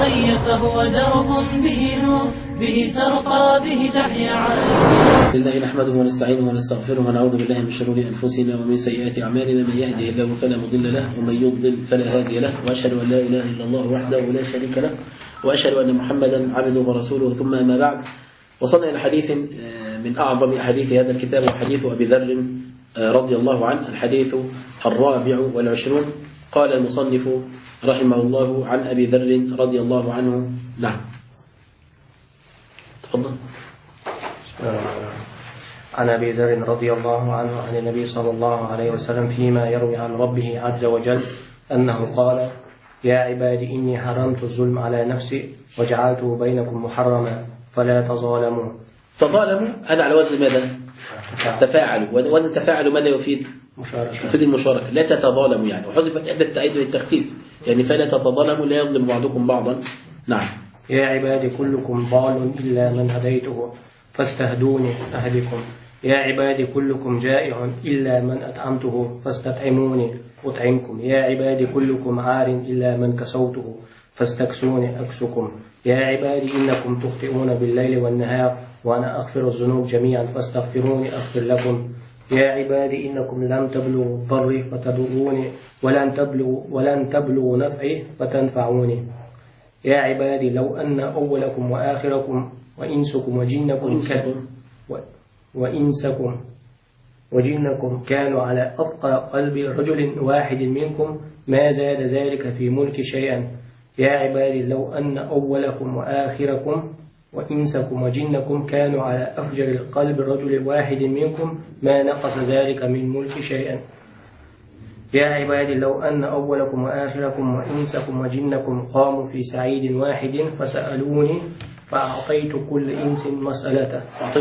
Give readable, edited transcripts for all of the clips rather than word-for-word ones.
الغي فهو درب به نور، به ترقى به تحيا. لله نحمده ونستعينه ونستغفره ونعوذ بالله من شرور أنفسنا ومن سيئات أعمالنا، من يهده الله فلا مضل له ومن يضلل فلا هادي له، وأشهد أن لا إله إلا الله وحده لا شريك له، وأشهد أن محمدا عبده ورسوله. ثم أما بعد، وصلنا إلى حديث من أعظم أحاديث هذا الكتاب، وحديث أبي ذر رضي الله عنه، الحديث 24. قال المصنف رحمه الله عن أبي ذر رضي الله عنه. نعم تفضل. عن أبي ذر رضي الله عنه عن النبي صلى الله عليه وسلم فيما يروي عن ربه عز وجل أنه قال: يا عبادي إني حرمت الظلم على نفسي وجعلته بينكم محرما فلا تظالموا. تظالموا هذا على وزن ماذا؟ تفاعلوا. وزن تفاعلوا ماذا يفيد؟ يفيد المشاركة. لا تتظالموا يعني، وحذفت إحدى التأييد للتخفيف يعني، فلا تتظالموا لا يظلم بعضكم بعضا. نعم. يا عبادي كلكم ضال إلا من هديته فاستهدوني أهدكم. يا عبادي كلكم جائع إلا من أطعمته فاستطعموني أطعمكم. يا عبادي كلكم عار إلا من كسوته فاستكسوني أكسكم. يا عبادي إنكم تخطئون بالليل والنهار وأنا أغفر الذنوب جميعا فاستغفروني أغفر لكم. يا عبادي إنكم لم تبلغوا ضري فتضروني ولن تبلغوا نفعي فتنفعوني. يا عبادي لو أن أولكم وآخركم وإنسكم وجنكم كانوا على أتقى قلب رجل واحد منكم ما زاد ذلك في ملك شيئا. يا عبادي لو أن أولكم وآخركم وإنسكم وجنكم كانوا على أفجر قلب رجل واحد منكم ما نقص ذلك من ملك شيئا. يا عبادي لو أن أولكم وآخركم وإنسكم وجنكم قاموا في سعيد واحد فسألوني فأعطيت كل إنس مسألته.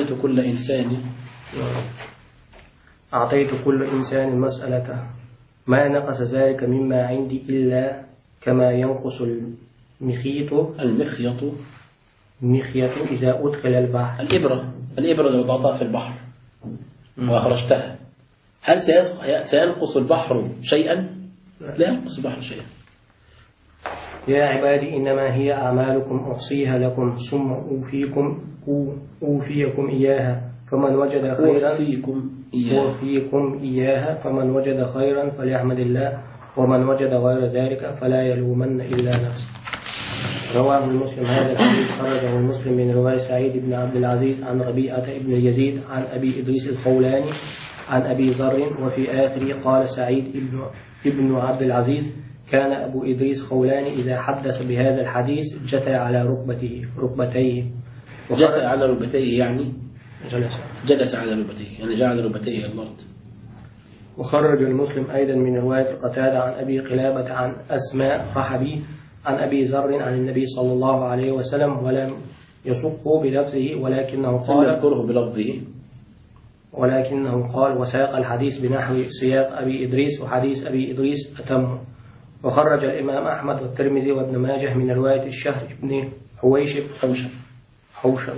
أعطيت كل إنسان مسألته ما نقص ذلك مما عندي إلا كما ينقص المخيط إذا أدخل البحر. الإبرة لو ضعتها في البحر وأخرجتها، هل سينقص البحر شيئا؟ لا ينقص البحر شيئا. يا عبادي إنما هي أعمالكم أحصيها لكم ثم أوفيكم إياها فمن وجد خيرا فليحمد الله ومن وجد غير ذلك فلا يلومن إلا نفسه. رواه المسلم. هذا الحديث خرجه المسلم من رواية سعيد بن عبد العزيز عن ربيعة بن يزيد عن أبي إدريس الخولاني عن أبي ذر، وفي آخره قال سعيد ابن عبد العزيز: كان أبو إدريس خولاني إذا حدث بهذا الحديث جثى على ركبتيه. جثى على ركبتيه يعني جلس على ركبتيه يعني جعل ركبتيه الأرض. وخرج المسلم أيضا من رواية قتادة عن أبي قلابة عن أسماء رحبي عن أبي ذر عن النبي صلى الله عليه وسلم ولم يسقه بلفظه ولكنه قال وساق الحديث بنحو سياق أبي إدريس، وحديث أبي إدريس أتم. وخرج الإمام أحمد والترمذي وابن ماجه من رواية الشهر ابن حوشب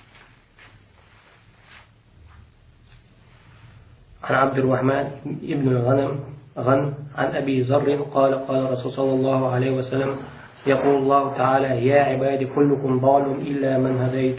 عن عبد الرحمن ابن الغنم عن أبي ذر قال قال رسول صلى الله عليه وسلم: يقول الله تعالى: يا عبادي كلكم ضال إلا من هديت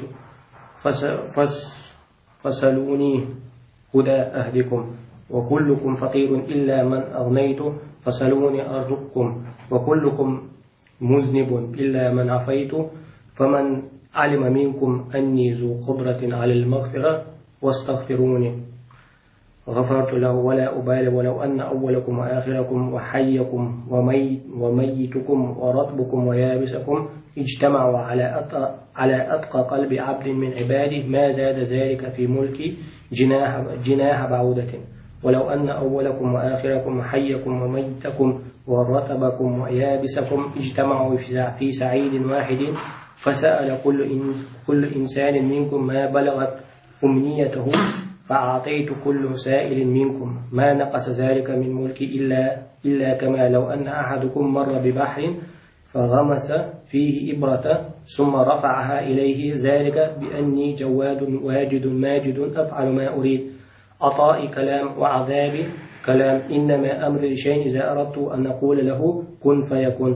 فسلوني هدى أهدكم، وكلكم فقير إلا من أغنيت فسلوني أرزقكم، وكلكم مذنب إلا من عفيت فمن علم منكم أني ذو قدرة على المغفرة واستغفروني غفرت له ولا أبالي ولو أن أولكم وآخركم وحيكم وميتكم ورطبكم ويابسكم اجتمعوا على أتقى قلب عبد من عبادي ما زاد ذلك في ملكي جناح بعودة. ولو أن أولكم وآخركم وحيكم وميتكم ورطبكم ويابسكم اجتمعوا في سعيد واحد فسأل كل إنسان منكم ما بلغت أمنيته فأعطيت كل سائل منكم ما نقص ذلك من ملكي إلا كما لو أن أحدكم مر ببحر فغمس فيه إبرة ثم رفعها إليه ذلك بأني جواد واجد ماجد أفعل ما أريد. عطائي كلام وعذابي كلام، إنما أمر لشيء إذا أردت أن أقول له كن فيكون.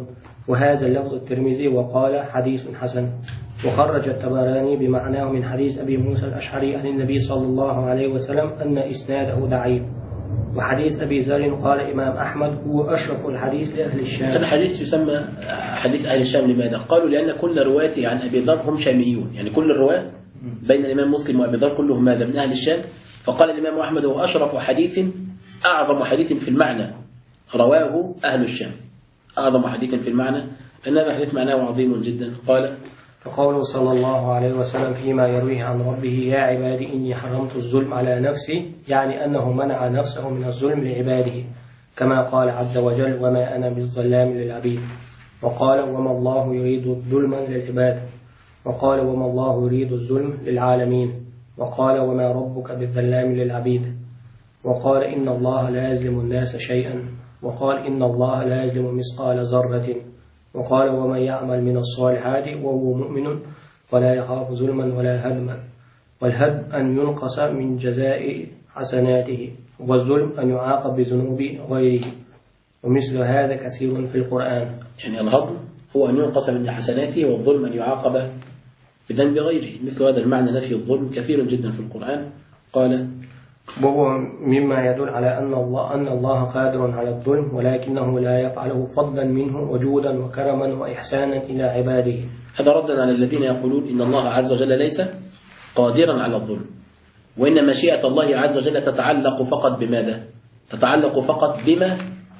وهذا اللفظ الترمذي وقال حديث حسن. وخرج الطبراني بمعناه من حديث أبي موسى الأشعري عن النبي صلى الله عليه وسلم أن إسناده ضعيف. وحديث أبي ذر قال الإمام أحمد هو أشرف الحديث لأهل الشام. هذا حديث يسمى حديث أهل الشام. لماذا؟ قالوا لأن كل رواته عن أبي ذر هم شاميون، يعني كل الرواة بين الإمام مسلم وأبي ذر كلهم ماذا؟ من أهل الشام. فقال الإمام أحمد هو أشرف حديث، أعظم حديث في المعنى رواه أهل الشام، أعظم حديث في المعنى، أن هذا الحديث معناه عظيم جدا. قال فقوله صلى الله عليه وسلم فيما يرويه عن ربه يا عبادي إني حرمت الظلم على نفسي، يعني أنه منع نفسه من الظلم لعباده، كما قال عز وجل وما أنا بالظلام للعبيد. وقال وما الله يريد الظلم للعباد. وقال وما الله يريد الظلم للعالمين. وقال وما ربك بالظلام للعبيد. وقال إن الله لا يظلم الناس شيئا. وقال إن الله لا يظلم مثقال ذرة. وقال ومن يعمل من الصالحات وهو مؤمن فلا يخاف ظلما ولا هدما. والهدم أن ينقص من جزاء حسناته، والظلم أن يعاقب بذنوب غيره، ومثل هذا كثير في القرآن. يعني الهضم هو أن ينقص من حسناته، والظلم أن يعاقب بذنب غيره. مثل هذا المعنى نفي الظلم كثير جدا في القرآن. قال وهو مما يدل على أن الله قادر على الظلم، ولكنه لا يفعله فضلا منه وجودا وكرما وإحسانا إلى عباده. هذا ردا على الذين يقولون إن الله عز وجل ليس قادرا على الظلم، وإن مشيئة الله عز وجل تتعلق فقط بماذا؟ تتعلق فقط بما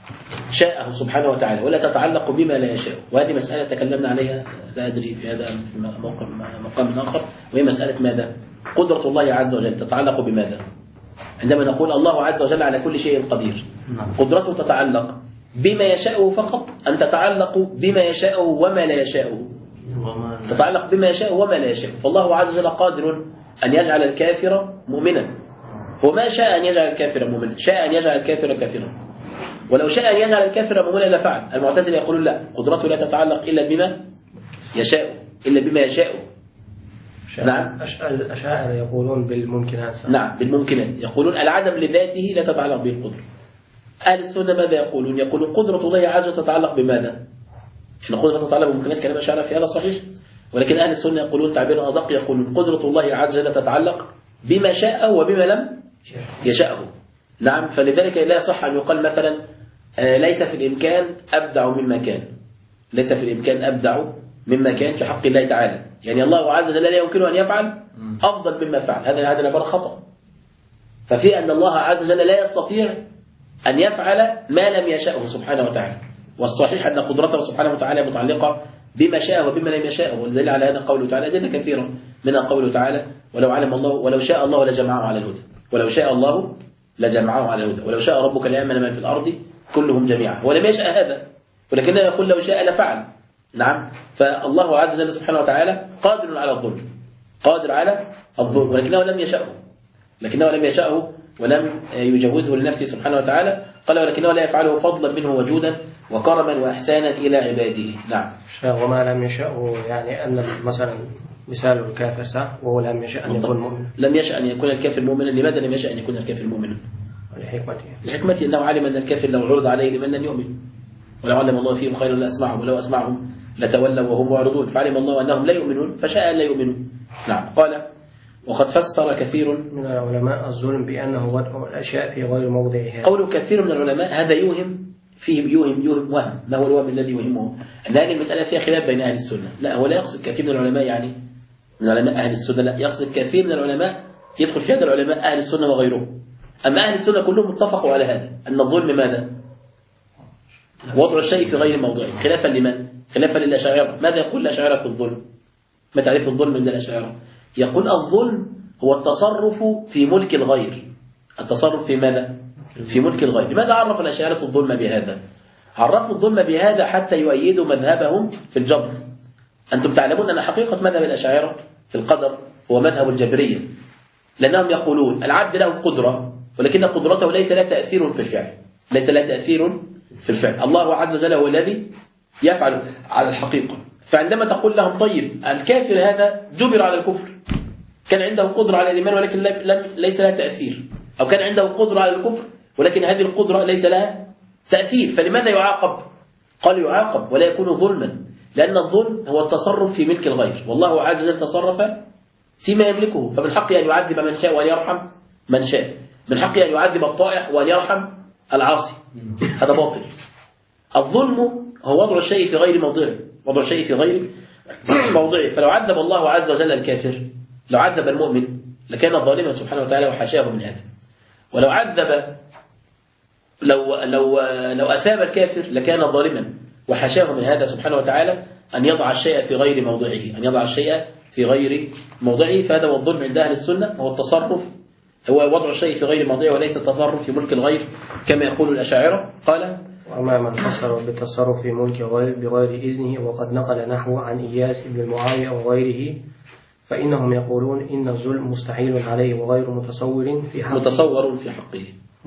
شاءه سبحانه وتعالى، ولا تتعلق بما لا يشاء. وهذه مسألة تكلمنا عليها لا أدري في هذا مقام آخر، وهي مسألة ماذا؟ قدرة الله عز وجل تتعلق بماذا؟ عندما نقول الله عز وجل على كل شيء قدير، قدرته تتعلق بما يشاءه فقط أم تتعلق بما يشاءه وما لا يشاءه؟ تتعلق بما يشاءه وما لا يشاءه. فالله عز وجل قادر أن يجعل الكافر مؤمنا، هو ما شاء أن يجعل الكافر مؤمنا، شاء أن يجعل الكافر كافرا. ولو شاء أن يجعل الكافر مؤمنا لفعل. المعتزلة يقولون لا، قدرته لا تتعلق إلا بما يشاء، إلا بما يشاء. نعم، الأشاعرة يقولون بالممكنات. نعم، بالممكنات. يقولون العدم لذاته لا تتعلق به القدرة. أهل السنة ماذا يقولون؟ يقولون قدرة الله عز وجل تتعلق بماذا؟ إن قدرة تتعلق بالممكنات، كلام الأشاعرة في هذا صحيح، ولكن أهل السنة يقولون تعبير أدق، يقولون قدرة الله عز وجل تتعلق بما شاء وبما لم يشاءه. نعم، فلذلك لا يصح أن يقال مثلا ليس في الإمكان أبدع مما كان، ليس في الإمكان أبدع مما كان في حق الله تعالى، يعني الله عز وجل لا يمكنه أن يفعل أفضل مما فعل. هذا نبر خطأ. ففي أن الله عز وجل لا يستطيع أن يفعل ما لم يشاءه سبحانه وتعالى، والصحيح أن قدرته سبحانه وتعالى متعلقة بما شاء وبما لم يشاءه. والدليل على هذا قوله تعالى أدلة كثيرة، منها قوله تعالى ولو شاء الله لجمعه على الهدى، ولو شاء الله لجمعه على الهدى، ولو شاء ربك لآمن من في الأرض كلهم جميعا، ولم يشاء هذا، ولكنه يقول لو شاء لفعل. نعم، فالله عز وجل سبحانه وتعالى قادر على الظلم، قادر على الظلم، ولكنه لم يشاءه ولم يجوزه لنفسه سبحانه وتعالى. قال ولكنه لا يفعله فضلا منه وجودا وكرما وإحسانا إلى عباده. نعم. وما لم يشاءه يعني أن مثلا مثال الكافر صح، وهو لم يشاء أن يكون مؤمنا. لم يشاء أن يكون الكافر مؤمنا. لماذا لم يشاء أن يكون الكافر مؤمنا؟ لحكمته أنه علم أن الكافر لو عرض عليه لمن لن يؤمن، ولو علم الله فيهم خيرا لأسمعهم، ولو أسمعهم لتولوا وهم معرضون، فعلم الله أنهم لا يؤمنون فشاء أن لا يؤمنوا. نعم. قال وقد فسر كثير من العلماء الظلم بأنه وضع الأشياء في غير موضعها. قوله كثير من العلماء هذا يوهم فيه وهم. ما هو الوهم الذي يوهمه؟ أن هذه المسألة فيها خلاف بين أهل السنة. لا، هو لا يقصد كثير من العلماء يعني من علماء أهل السنة، لا، يقصد كثير من العلماء يدخل في هذا العلماء أهل السنة وغيرهم. أما أهل السنة كلهم اتفقوا على هذا، أن الظلم ماذا؟ وضع الشيء في غير موضعه. خلافا لمن؟ خلافا للأشاعرة. ماذا يقول الأشاعرة في الظلم؟ ما تعريف الظلم عند الأشاعرة؟ يقول الظلم هو التصرف في ملك الغير. التصرف في ماذا؟ في ملك الغير. لماذا عرف الأشاعرة الظلم بهذا؟ عرفوا الظلم بهذا حتى يؤيدوا مذهبهم في الجبر. أنتم تعلمون أن حقيقة مذهب الأشاعرة في القدر هو مذهب الجبرية، لأنهم يقولون العبد له قدرة، ولكن قدرته ليس لها تأثير في الفعل، ليس لها تأثير في الفعل. الله عز وجل هو الذي يفعل على الحقيقة. فعندما تقول لهم طيب الكافر هذا جبر على الكفر، كان عنده قدرة على الإيمان ولكن ليس لها تأثير، أو كان عنده قدرة على الكفر ولكن هذه القدرة ليس لها تأثير، فلماذا يعاقب؟ قال يعاقب ولا يكون ظلما، لأن الظلم هو التصرف في ملك الغير، والله عز وجل تصرف فيما يملكه، فمن حقه أن يعذب من شاء وأن يرحم من شاء، من حقه أن يعذب الطائع وأن يرحم العاصي. هذا باطل. الظلم هو وضع الشيء في غير موضعه، وضع الشيء في غير موضعه. فلو عذب الله عز وجل الكافر، لو عذب المؤمن لكان ظالما سبحانه وتعالى وحاشاه من هذا. ولو عذب لو أثاب الكافر لكان ظالما وحاشاه من هذا سبحانه وتعالى، أن يضع الشيء في غير موضعه، أن يضع الشيء في غير موضعه. فهذا هو الظلم عند أهل السنة، هو التصرف، هو وضع الشيء في غير موضعه وليس التصرف في ملك الغير كما يقول الأشاعرة. قال: وأما من قصر بالتصرف في ملك غير بغير إذنه وقد نقل نحو عن إياس بن المعاوية وغيره، فإنهم يقولون إن الظلم مستحيل عليه وغير متصور في حقه. متصور في حقه.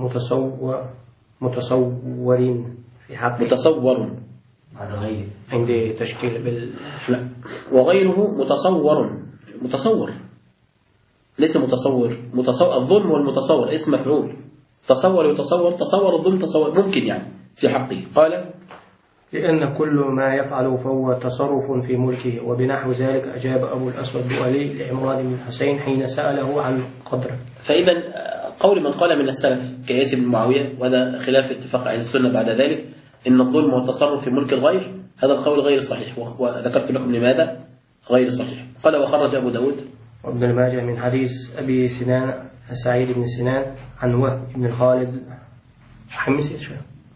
متصور في حقه. متصور على غيره عندي تشكيل لا، وغيره متصور ليس متصور. الظلم والمتصور اسم مفعول. تصور يتصور، تصور الظلم تصور ممكن يعني في حقه. قال: لأن كل ما يفعل فهو تصرف في ملكه. وبنحو ذلك أجاب أبو الأسود الدؤلي لعمران بن الحسين حين سأله عن قدره. فإذا قول من قال من السلف كياس بن معاوية، وهذا خلاف اتفاق أهل السنة بعد ذلك، إن الظلم والتصرف في ملك الغير، هذا القول غير صحيح، وذكرت لكم لماذا غير صحيح. قال: وخرج أبو داود وابن الماجه من حديث أبي سنان سعيد بن سنان عن وهب بن الخالد حمصي.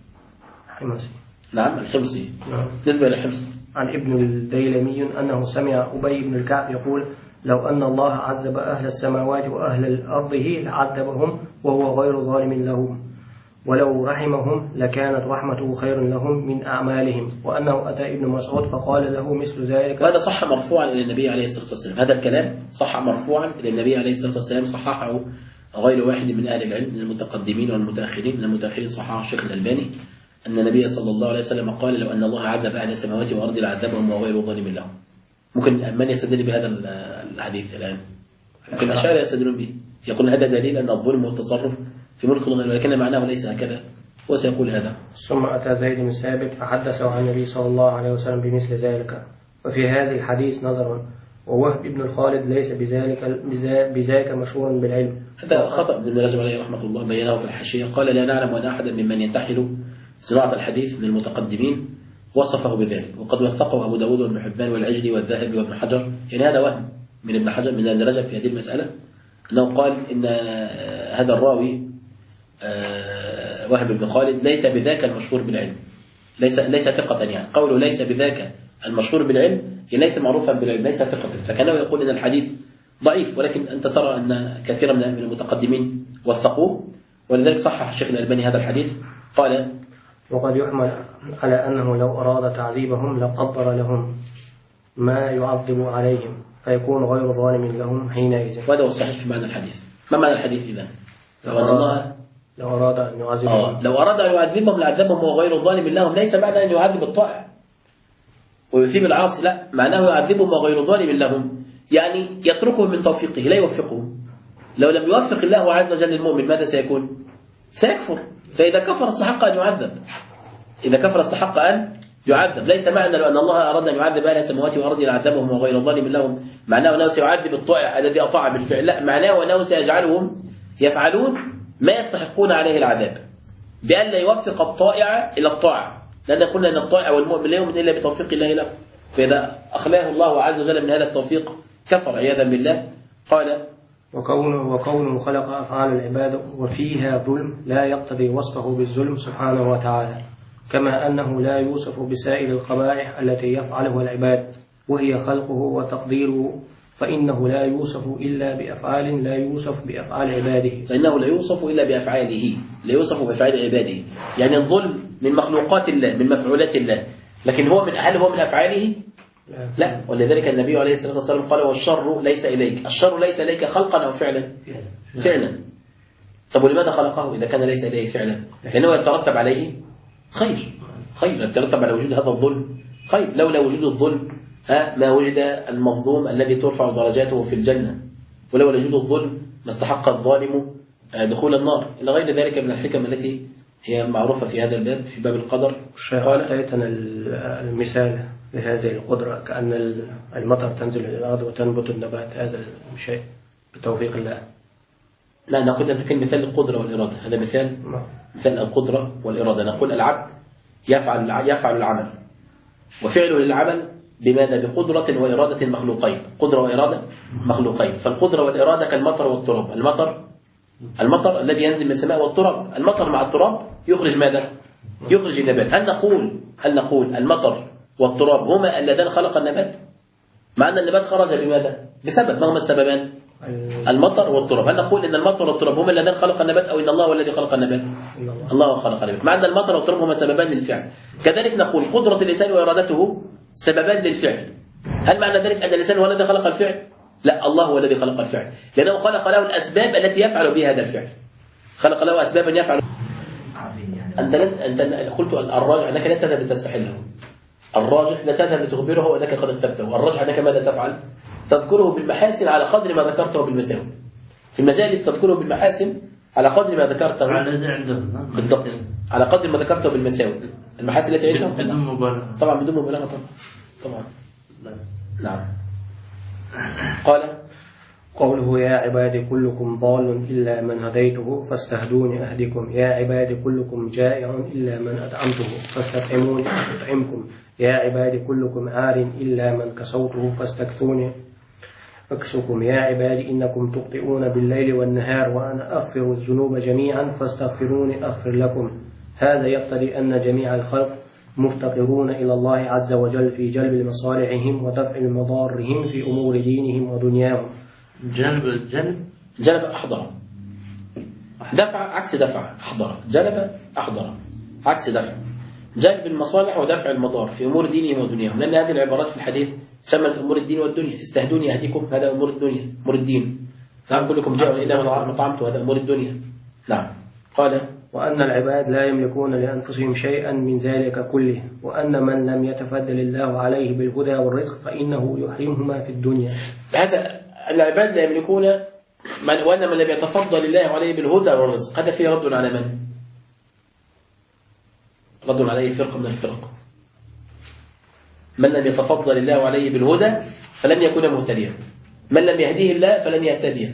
نعم الحمصي، نعم. نسبة إلى الحمص. عن ابن الديلمي أنه سمع أبي بن الكعب يقول: لو أن الله عذب أهل السماوات وأهل أرضه لعذبهم وهو غير ظالم لهم، ولو رحمهم لكانت رحمته خير لهم من أعمالهم. وأنه أتى ابن مسعود فقال له مثل ذلك. وهذا صح مرفوعا إلى النبي عليه الصلاة والسلام. هذا الكلام صح مرفوعا إلى النبي عليه الصلاة والسلام، صححه غير واحد من أهل العلم من المتقدمين والمتأخرين. من المتأخرين صححه الشيخ الألباني، أن النبي صلى الله عليه وسلم قال: لو أن الله عذب أهل السماوات والأرض لعذبهم وغير ظالم لهم. ممكن من يستدل بهذا الحديث الآن؟ ممكن الأشاعرة يستدلون به، يقول هذا دليل أن الظلم والتصرف في ملك الغير، ولكن معناه ليس هكذا، وسيقول هذا. ثم أتى زيد بن ثابت فحدثه عن النبي صلى الله عليه وسلم بمثل ذلك. وفي هذا الحديث نظر، ووهب بن الخالد ليس بذاك مشهور بالعلم. هذا خطأ ابن رجب عليه رحمة الله، بينه في الحاشية. قال: لا نعلم أن أحدا ممن ينتحل صناعة الحديث من المتقدمين وصفه بذلك، وقد وثقه أبو داود وابن حبان والعجلي والذهبي وابن حجر. يعني هذا وهم من ابن حجر من ابن رجب في هذه المسألة، أنه قال إن هذا الراوي وهب بن خالد ليس بذاك المشهور بالعلم، ليس ثقة. يعني قوله ليس بذاك المشهور بالعلم يعني ليس معروفا بالعلم، ليس ثقة. فكانه يقول إن الحديث ضعيف، ولكن أنت ترى أن كثيرا من المتقدمين وثقوه، ولذلك صحح الشيخ الألباني هذا الحديث. قال: وقد يحمل على أنه لو أراد تعذيبهم لقدر لهم ما يعذب عليهم فيكون غير ظالم لهم حينئذ. وهذا هو الصحيح في معنى الحديث. ما معنى الحديث إذا؟ لو أراد أن يعذبهم لو أراد أن يعذبهم لعذبهم وهو غير ظالم لهم، ليس معنى أن يعذب الطائع ويثيب العاصي، لا، معناه يعذبهم وغير ظالم لهم، يعني يتركهم من توفيقه لا يوفقهم. لو لم يوفق الله عز وجل المؤمن ماذا سيكون؟ سيكفر. فإذا كفر استحق أن يعذب، إذا كفر استحق أن يعذب. ليس معنى لو أن الله أراد أن يعذب أهل السماوات والأرض لعذبهم وغير ظالم لهم معناه أنه سيعذب الطائع الذي أطاع بالفعل، لا، معناه أنه سيجعلهم يفعلون ما يستحقون عليه العذاب بأن لا يوفق الطائع إلى الطاعة، لأن قلنا أن الطائع والمؤمن لا يؤمن إلا بتوفيق الله له، فإذا أخلاه الله عز وجل من هذا التوفيق كفر عياذا بالله. قال: وكونه خلق أفعال العباد وفيها ظلم لا يقتضي وصفه بالظلم سبحانه وتعالى، كما أنه لا يوصف بسائر القبائح التي يفعلها العباد وهي خلقه وتقديره، فإنه لا يوصف إلا بأفعال لا يوصف بأفعال عباده. فإنه لا يوصف إلا بأفعاله، لا يوصف بأفعال عباده. يعني الظلم من مخلوقات الله، من مفعولات الله، لكن هل هو من أفعاله؟ لا. ولذلك النبي عليه الصلاة والسلام قال: والشر ليس إليك. الشر ليس إليك خلقا أو فعلا؟ فعلا. طب ولماذا خلقه إذا كان ليس إليه فعلا؟ لأنه يترتب عليه خير يترتب على وجود هذا الظلم خير. لولا وجود الظلم ما وجد المظلوم الذي ترفع درجاته في الجنة، ولولا وجود الظلم ما استحق الظالم دخول النار، إلى غير ذلك من الحكم التي هي معروفة في هذا الباب في باب القدر. الشيخ أعطيتنا المثال بهذه القدرة كأن المطر تنزل إلى الأرض وتنبت النبات، هذا الشيء بتوفيق الله. لا، نقول أنت كان مثال القدرة والإرادة، هذا مثال القدرة والإرادة. نقول العبد يفعل العمل، وفعله للعمل بماذا؟ بقدرة وإرادة مخلوقين، قدرة وإرادة مخلوقين. فالقدرة والإرادة كالمطر والتراب. المطر الذي ينزل من السماء والتراب، المطر مع التراب يخرج ماذا؟ يخرج النبات. هل نقول المطر والتراب هما اللذان خلق النبات؟ مع أن النبات خرج بماذا؟ بسبب. ما هما السببان؟ المطر والتراب. هل نقول إن المطر والتراب هما اللذان خلق النبات، أو إن الله هو الذي خلق النبات؟ الله خلق النبات. مع أن المطر والتراب هما سببان للفعل. كذلك نقول قدرة الإنسان وإرادته سببان للفعل. هل معنى ذلك أن الإنسان هو الذي خلق الفعل؟ لا، الله هو الذي خلق الفعل، لأنه خلق له الأسباب التي يفعل بها هذا الفعل. خلق له أسبابا يفعل. أنت قلت الراجح أنك لا تذهب لتستحله، الراجح لا تذهب لتخبره أنك قد اكتبته، الراجح أنك ماذا تفعل؟ تذكره بالمحاسن على قدر ما ذكرته بالمساوئ. في المجالس تذكره بالمحاسن على قدر ما ذكرته بالضبط، على قدر ما ذكرته بالمساوئ. المحاسن التي عندها بدون مبالغة طبعا، بدون مبالغة طبعا. نعم. قال قوله يا عبادي كلكم ضال إلا من هديته فاستهدوني أهدكم. يا عبادي كلكم جائع إلا من أطعمته فاستطعموني أطعمكم. يا عبادي كلكم عار إلا من كسوته فاستكثوني أكسكم. يا عبادي إنكم تخطئون بالليل والنهار وأنا أغفر الذنوب جميعا فاستغفروني أغفر لكم. هذا يقتضي أن جميع الخلق مفتقرون إلى الله عز وجل في جلب مصالحهم ودفع مضارهم في أمور دينهم ودنياهم. جلب أحضر، دفع عكس دفع أحضر، جلب أحضر عكس دفع، جلب المصالح ودفع المضار في أمور دينهم ودنياهم. لأن هذه العبارات في الحديث شملت أمور الدين والدنيا. استهدوني أهديكم، هذا أمور الدنيا، أمور الدين. نعم. كلكم جاءوا إلا من أطعمته، هذا أمور الدنيا. نعم. قال وأن العباد لا يملكون لأنفسهم شيئا من ذلك كله، وأن من لم يتفضل الله عليه بالهدى والرزق فإنه يحرمهما في الدنيا. هذا العباد لا يملكون وأن من لم يتفضل الله عليه بالهدى والرزق، هذا فيه رد على من؟ رد على أي فرقة من الفرق. من لم يتفضل الله عليه بالهدى فلن يكون مهتديا، من لم يهديه الله فلن يهتدي.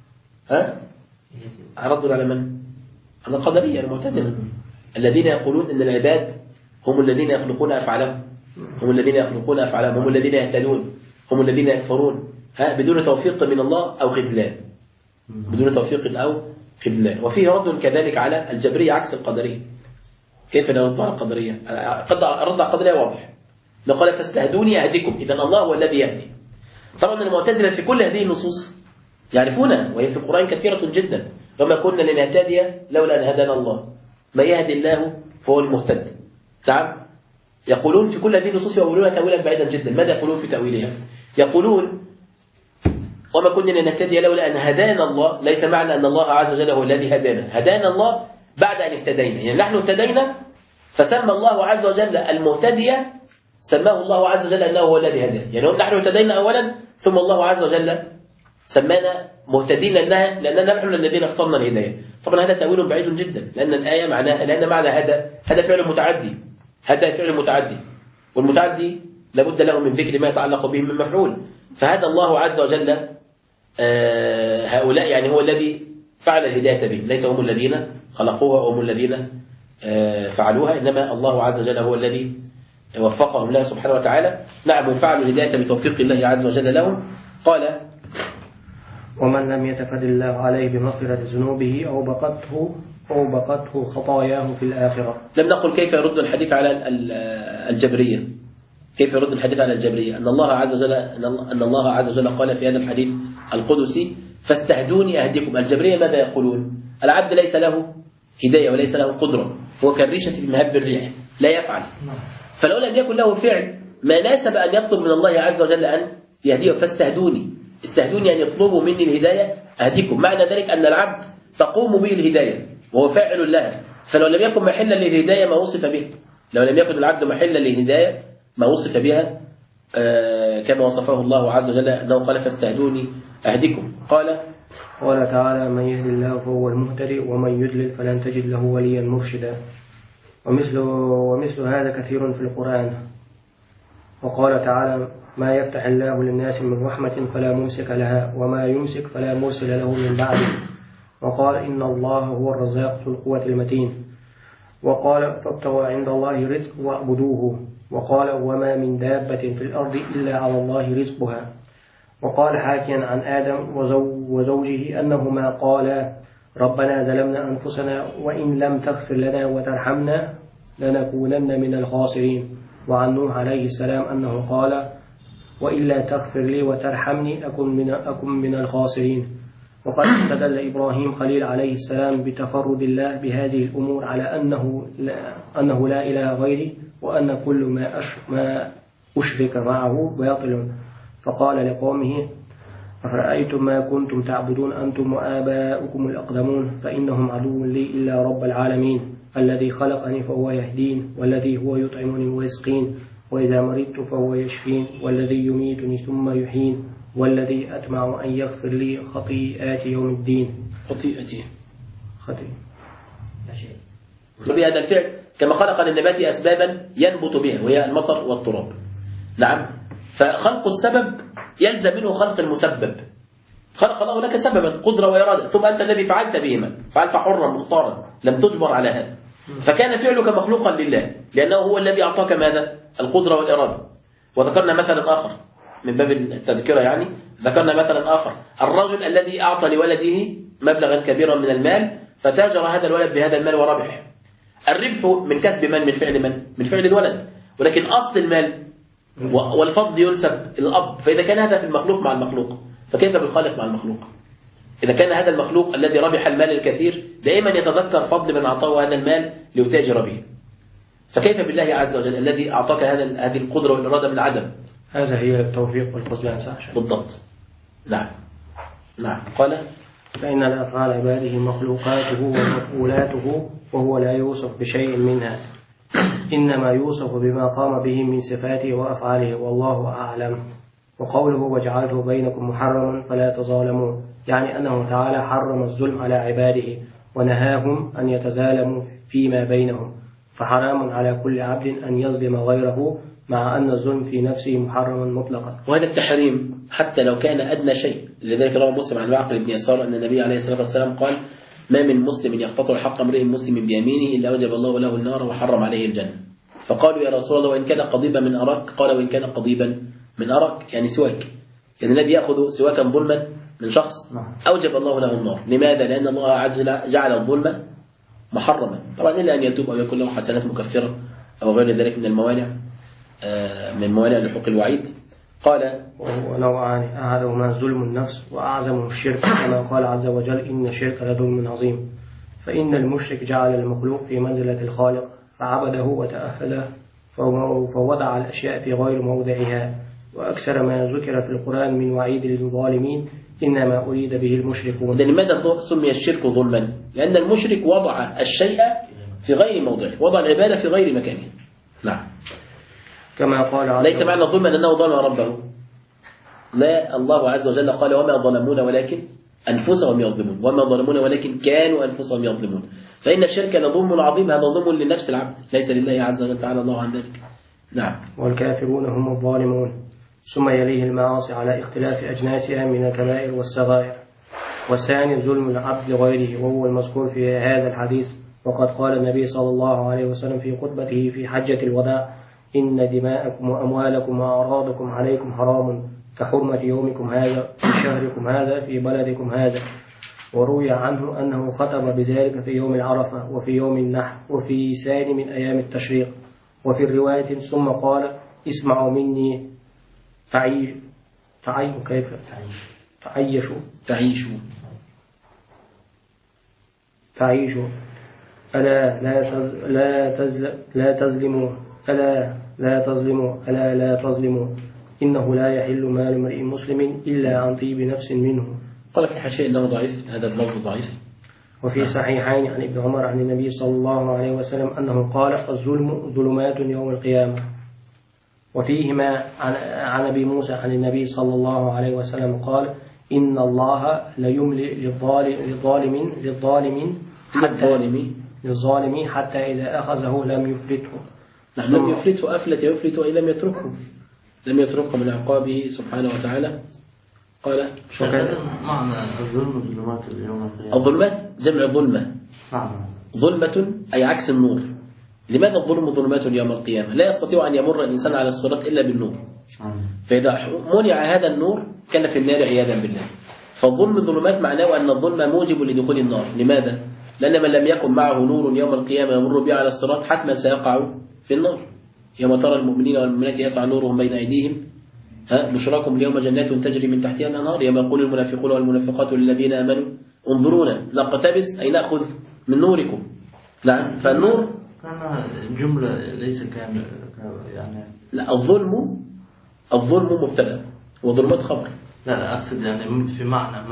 رد على من؟ هذا القدرية المعتزلة الذين يقولون أن العباد هم الذين يخلقون أفعالهم، هم الذين يخلقون أفعالهم، هم الذين يهتدون، هم الذين يكفرون بدون توفيق من الله أو خذلان، بدون توفيق أو خذلان. وفيه رد كذلك على الجبرية عكس القدرية. كيف نرد على القدرية؟ الرد على القدرية واضح، قال فاستهدوني أهدكم، إذن الله هو الذي يهدي. طبعا المعتزلة في كل هذه النصوص يعرفونها، وهي في القرآن كثيرة جدا. وما كنا لنهتدي لولا أن هدانا الله، ما يهدي الله فهو المهتد. نعم. يقولون في كل هذه النصوص يقولون تأويلا بعيدا جدا. ماذا يقولون في تأويلها؟ يقولون وما كنا لنهتدي لولا أن هدانا الله، ليس معنى أن الله عز وجل هو الذي هدانا، هدانا الله بعد أن اهتدينا. يعني نحن اهتدينا فسمى الله عز وجل المهتدي، سماه الله عز وجل أنه هو الذي هدانا. يعني نحن اهتدينا أولا ثم الله عز وجل سمانا مهتدين لأننا نحن الذين اخترنا الهداية. طبعا هذا تأويل بعيد جدا، لأن الآية معناها، لأن معنى هذا فعل متعدي، هذا فعل متعدي، والمتعدي لابد له من ذكر ما يتعلق به من مفعول. فهذا الله عز وجل هؤلاء يعني هو الذي فعل الهداية بهم، ليس هم الذين خلقوها وهم الذين فعلوها، إنما الله عز وجل هو الذي وفقهم له سبحانه وتعالى. نعم، وفعلوا الهداية بتوفيق الله عز وجل لهم. قال ومن لم يتفضل الله عليه بمغفرة ذنوبه أو بقته خطاياه في الآخرة. لم نقل كيف يرد الحديث على الجبرية، كيف يرد الحديث على الجبرية؟ أن الله عز وجل قال في هذا الحديث القدسي فاستهدوني أهدكم. الجبرية ماذا يقولون؟ العبد ليس له هداية وليس له قدرة، هو كالريشة في مهب الريح لا يفعل. فلو لم يكن له فعل ما ناسب أن يطلب من الله عز وجل أن يهديه. فاستهدوني، استهدوني أن يطلبوا مني الهداية أهديكم. معنى ذلك أن العبد تقوم به الهداية وهو فاعل لها. فلو لم يكن محلا للهداية ما وصف به، لو لم يكن العبد محلا للهداية ما وصف بها كما وصفه الله عز وجل أنه قال فاستهدوني أهدكم. قال قال تعالى: من يهد الله فهو المهتدي ومن يضلل فلن تجد له وليا مرشدا. ومثل هذا كثير في القرآن. وقال تعالى: ما يفتح الله للناس من رحمة فلا ممسك لها وما يمسك فلا مرسل له من بعده. وقال: إن الله هو الرزاق ذو القوة المتين. وقال: فابتغوا عند الله رزق واعبدوه. وقال: وما من دابة في الأرض إلا على الله رزقها. وقال حاكيا عن آدم وزوجه أنهما قالا: ربنا ظلمنا أنفسنا وإن لم تغفر لنا وترحمنا لنكونن من الخاسرين. وعن نوح عليه السلام أنه قال: وإلا تغفر لي وترحمني أكن من الخاسرين. وقد استدل إبراهيم خليل عليه السلام بتفرد الله بهذه الأمور على أنه لا إله غيره وأن كل ما أشرك معه باطل. فقال لقومه: أفرأيتم ما كنتم تعبدون أنتم وآباؤكم الأقدمون فإنهم عدو لي إلا رب العالمين الذي خلقني فهو يهدين والذي هو يطعمني ويسقين وإذا مرضت فهو يشفين والذي يميتني ثم يحين والذي أطمع أن يغفر لي خطيئات يوم الدين. خطيئتي بهذا الفعل كما خلق للنبات أسبابا ينبت بها وهي المطر والتراب. نعم. فخلق السبب يلزم منه خلق المسبب. خلق الله لك سببا قدرة وإرادة ثم أنت الذي فعلت بهما، فعلت حرا مختارا لم تجبر على هذا، فكان فعلك مخلوقا لله لأنه هو الذي أعطاك ماذا؟ القدرة والإرادة. وذكرنا مثلا آخر من باب التذكرة، يعني ذكرنا مثلا آخر: الرجل الذي أعطى لولده مبلغا كبيرا من المال فتاجر هذا الولد بهذا المال وربح. الربح من كسب من؟ من فعل من؟ من فعل الولد، ولكن أصل المال والفضل ينسب الأب. فإذا كان هذا في المخلوق مع المخلوق فكيف بالخالق مع المخلوق؟ إذا كان هذا المخلوق الذي ربح المال الكثير دائما يتذكر فضل من أعطاه هذا المال ليتاجر به، فكيف بالله عز وجل الذي أعطاك هذه القدرة والإرادة من عدم؟ هذا هي التوفيق والخذلان، صح؟ بالضبط. نعم. نعم. قال: فإن الأفعال عباده مخلوقاته ومفعولاته وهو لا يوصف بشيء منها، إنما يوصف بما قام به من صفاته وأفعاله والله أعلم. وقوله: وجعلته بينكم محرما فلا تظالموا، يعني أنه تعالى حرم الظلم على عباده ونهاهم أن يتظالموا فيما بينهم، فحرام على كل عبد أن يظلم غيره مع أن الظلم في نفسه محرم مطلقا. وهذا التحريم حتى لو كان أدنى شيء. لذلك روى مسلم عن معقل بن يسار أن النبي عليه الصلاة والسلام قال: ما من مسلم يقتطع حق امرئ مسلم بيمينه إلا وجب الله له النار وحرم عليه الجنة. فقالوا: يا رسول الله وإن كان قضيبا من أراك؟ قال: وإن كان قضيبا من أراك يعني سواك، يعني الذي يأخذ سواكا ظلما من شخص أوجب الله له النار. لماذا؟ لأن الله عز وجل جعل الظلم محرما، طبعا إلا أن يتوب أو يكون له حسنات مكفرة أو غير ذلك من الموانع، من موانع لحوق الوعيد. قال: وهو نوعان: أحدهما ظلم النفس وأعظمه الشرك، كما قال عز وجل: إن الشرك لظلم عظيم. فإن المشرك جعل المخلوق في منزلة الخالق فعبده وتأهله فوضع الأشياء في غير موضعها. وأكثر ما ذكر في القرآن من وعيد للظالمين إنما أريد به المشركون. لماذا سمي الشرك ظلما؟ لأن المشرك وضع الشيء في غير موضعه، وضع العبادة في غير مكانه. نعم. كما قال ليس معنى الظلم أنه ظلم ربه، لا، الله عز وجل قال: وما ظلمون ولكن أنفسهم يظلمون، وما ظلمون ولكن كانوا أنفسهم يظلمون. فإن الشرك لظلم عظيم، هذا ظلم لنفس العبد ليس لله عز وجل تعالى الله عن ذلك. نعم. والكافرون هم الظالمون. ثم يليه المعاصي على اختلاف أجناسها من الكبائر والصغائر. والثاني ظلم العبد لغيره وهو المذكور في هذا الحديث. وقد قال النبي صلى الله عليه وسلم في خطبته في حجة الوداع: إن دماءكم وأموالكم وأعراضكم عليكم حرام كحرمة يومكم هذا في شهركم هذا في بلدكم هذا. وروي عنه أنه خطب بذلك في يوم العرفة وفي يوم النحر وفي ثاني من أيام التشريق. وفي الرواية: ثم قال: اسمعوا مني تعيشوا ألا لا تظلموا إنه لا يحل مال امرئ مسلم إلا عن طيب نفس منه. قال في الحاشية إنه ضعيف، هذا اللفظ ضعيف. وفي صحيحين عن ابن عمر عن النبي صلى الله عليه وسلم أنه قال: الظلم ظلمات يوم القيامة. وفيهما عن أبي موسى عن النبي صلى الله عليه وسلم قال: إن الله ليملي للظالم حتى إذا أخذه لم يفلته. لم يفلته أفلت يفلت وإن لم يتركه، لم يتركه من عقابه سبحانه وتعالى. قال هذا معنى الظلم ظلمات اليوم القيامة. الظلمات جمع ظلمة، ظلمة أي عكس النور. لماذا الظلم ظلمات يوم القيامة؟ لا يستطيع أن يمر الإنسان على الصراط إلا بالنور، فإذا منع هذا النور كان في النار عياذا بالله. فالظلم ظلمات معناه أن الظلم موجب لدخول النار. لماذا؟ لأن من لم يكن معه نور يوم القيامة يمر به على الصراط حتما سيقع في النار. يوم ترى المؤمنين والمؤمنات يسعى نورهم بين أيديهم بشراكم اليوم جنات تجري من تحتها الأنهار يوم يقول المنافقون والمنافقات للذين آمنوا انظرونا نقتبس أي نأخذ من نوركم. نعم. فالنور كان جملة ليس كان يعني لا، الظلم مبتدأ وظلمات خبر. لا أقصد يعني في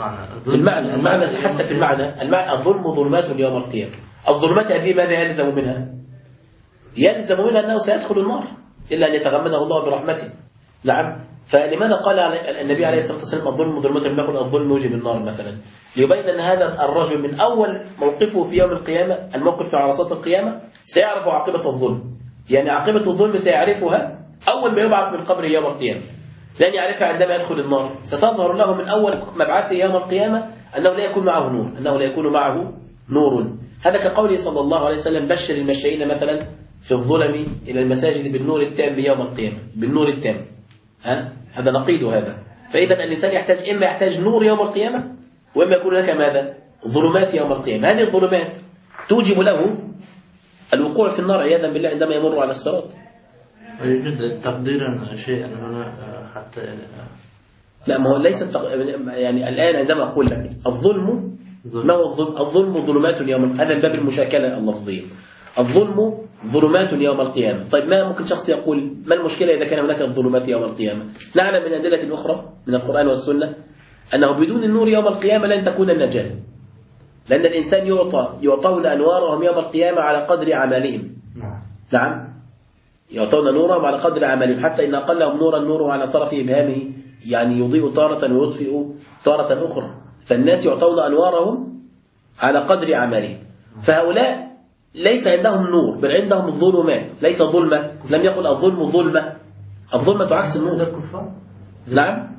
المعنى حتى في المعنى الظلم ظلمات يوم القيامة. الظلمات هذه ماذا يلزم منها؟ يلزم منها أنه سيدخل النار إلا أن يتغمده الله برحمته. نعم. فلماذا قال النبي عليه الصلاة والسلام الظلم ظلمات لم يكن الظلم يوجب النار مثلا؟ ليبين أن هذا الرجل من أول موقفه في يوم القيامة، الموقف في عرصات القيامة، سيعرف عاقبة الظلم. يعني عاقبة الظلم سيعرفها أول ما يبعث من قبره يوم القيامة، لن يعرفها عندما يدخل النار. ستظهر له من أول مبعثه يوم القيامة أنه لا يكون معه نور، أنه لا يكون معه نور. هذا كقوله صلى الله عليه وسلم بشر المشائين مثلا في الظلم إلى المساجد بالنور التام يوم القيامة، بالنور التام. هذا نقيض هذا. فإذا الإنسان يحتاج إما يحتاج نور يوم القيامة وإما يكون لك ماذا؟ ظلمات يوم القيامة. هذه الظلمات توجب له الوقوع في النار عياذا بالله عندما يمر على الصراط. ويوجد تقديرا شيئا هنا حتى لا، ما هو ليس يعني الآن عندما أقول لك الظلم ما هو الظلم ظلمات يوم، هذا الباب المشاكلة اللفظية. الظلم ظلمات يوم القيامة. طيب ما ممكن شخص يقول ما المشكلة إذا كان هناك الظلمات يوم القيامة؟ نعلم من أدلة أخرى من القرآن والسنة أنه بدون النور يوم القيامة لن تكون النجاة، لأن الإنسان يعطون أنوارهم يوم القيامة على قدر أعمالهم. نعم. يعطون نورهم على قدر أعمالهم، حتى إن أقلهم نوره على طرف إبهامه، يعني يضيء تارة ويطفئ تارة أخرى. فالناس يعطون أنوارهم على قدر أعمالهم. فهؤلاء ليس عندهم نور بل عندهم الظلمات، ليس ظلمة. لم يقل الظلم ظلمة، الظلمة عكس النور. الكفار؟ نعم.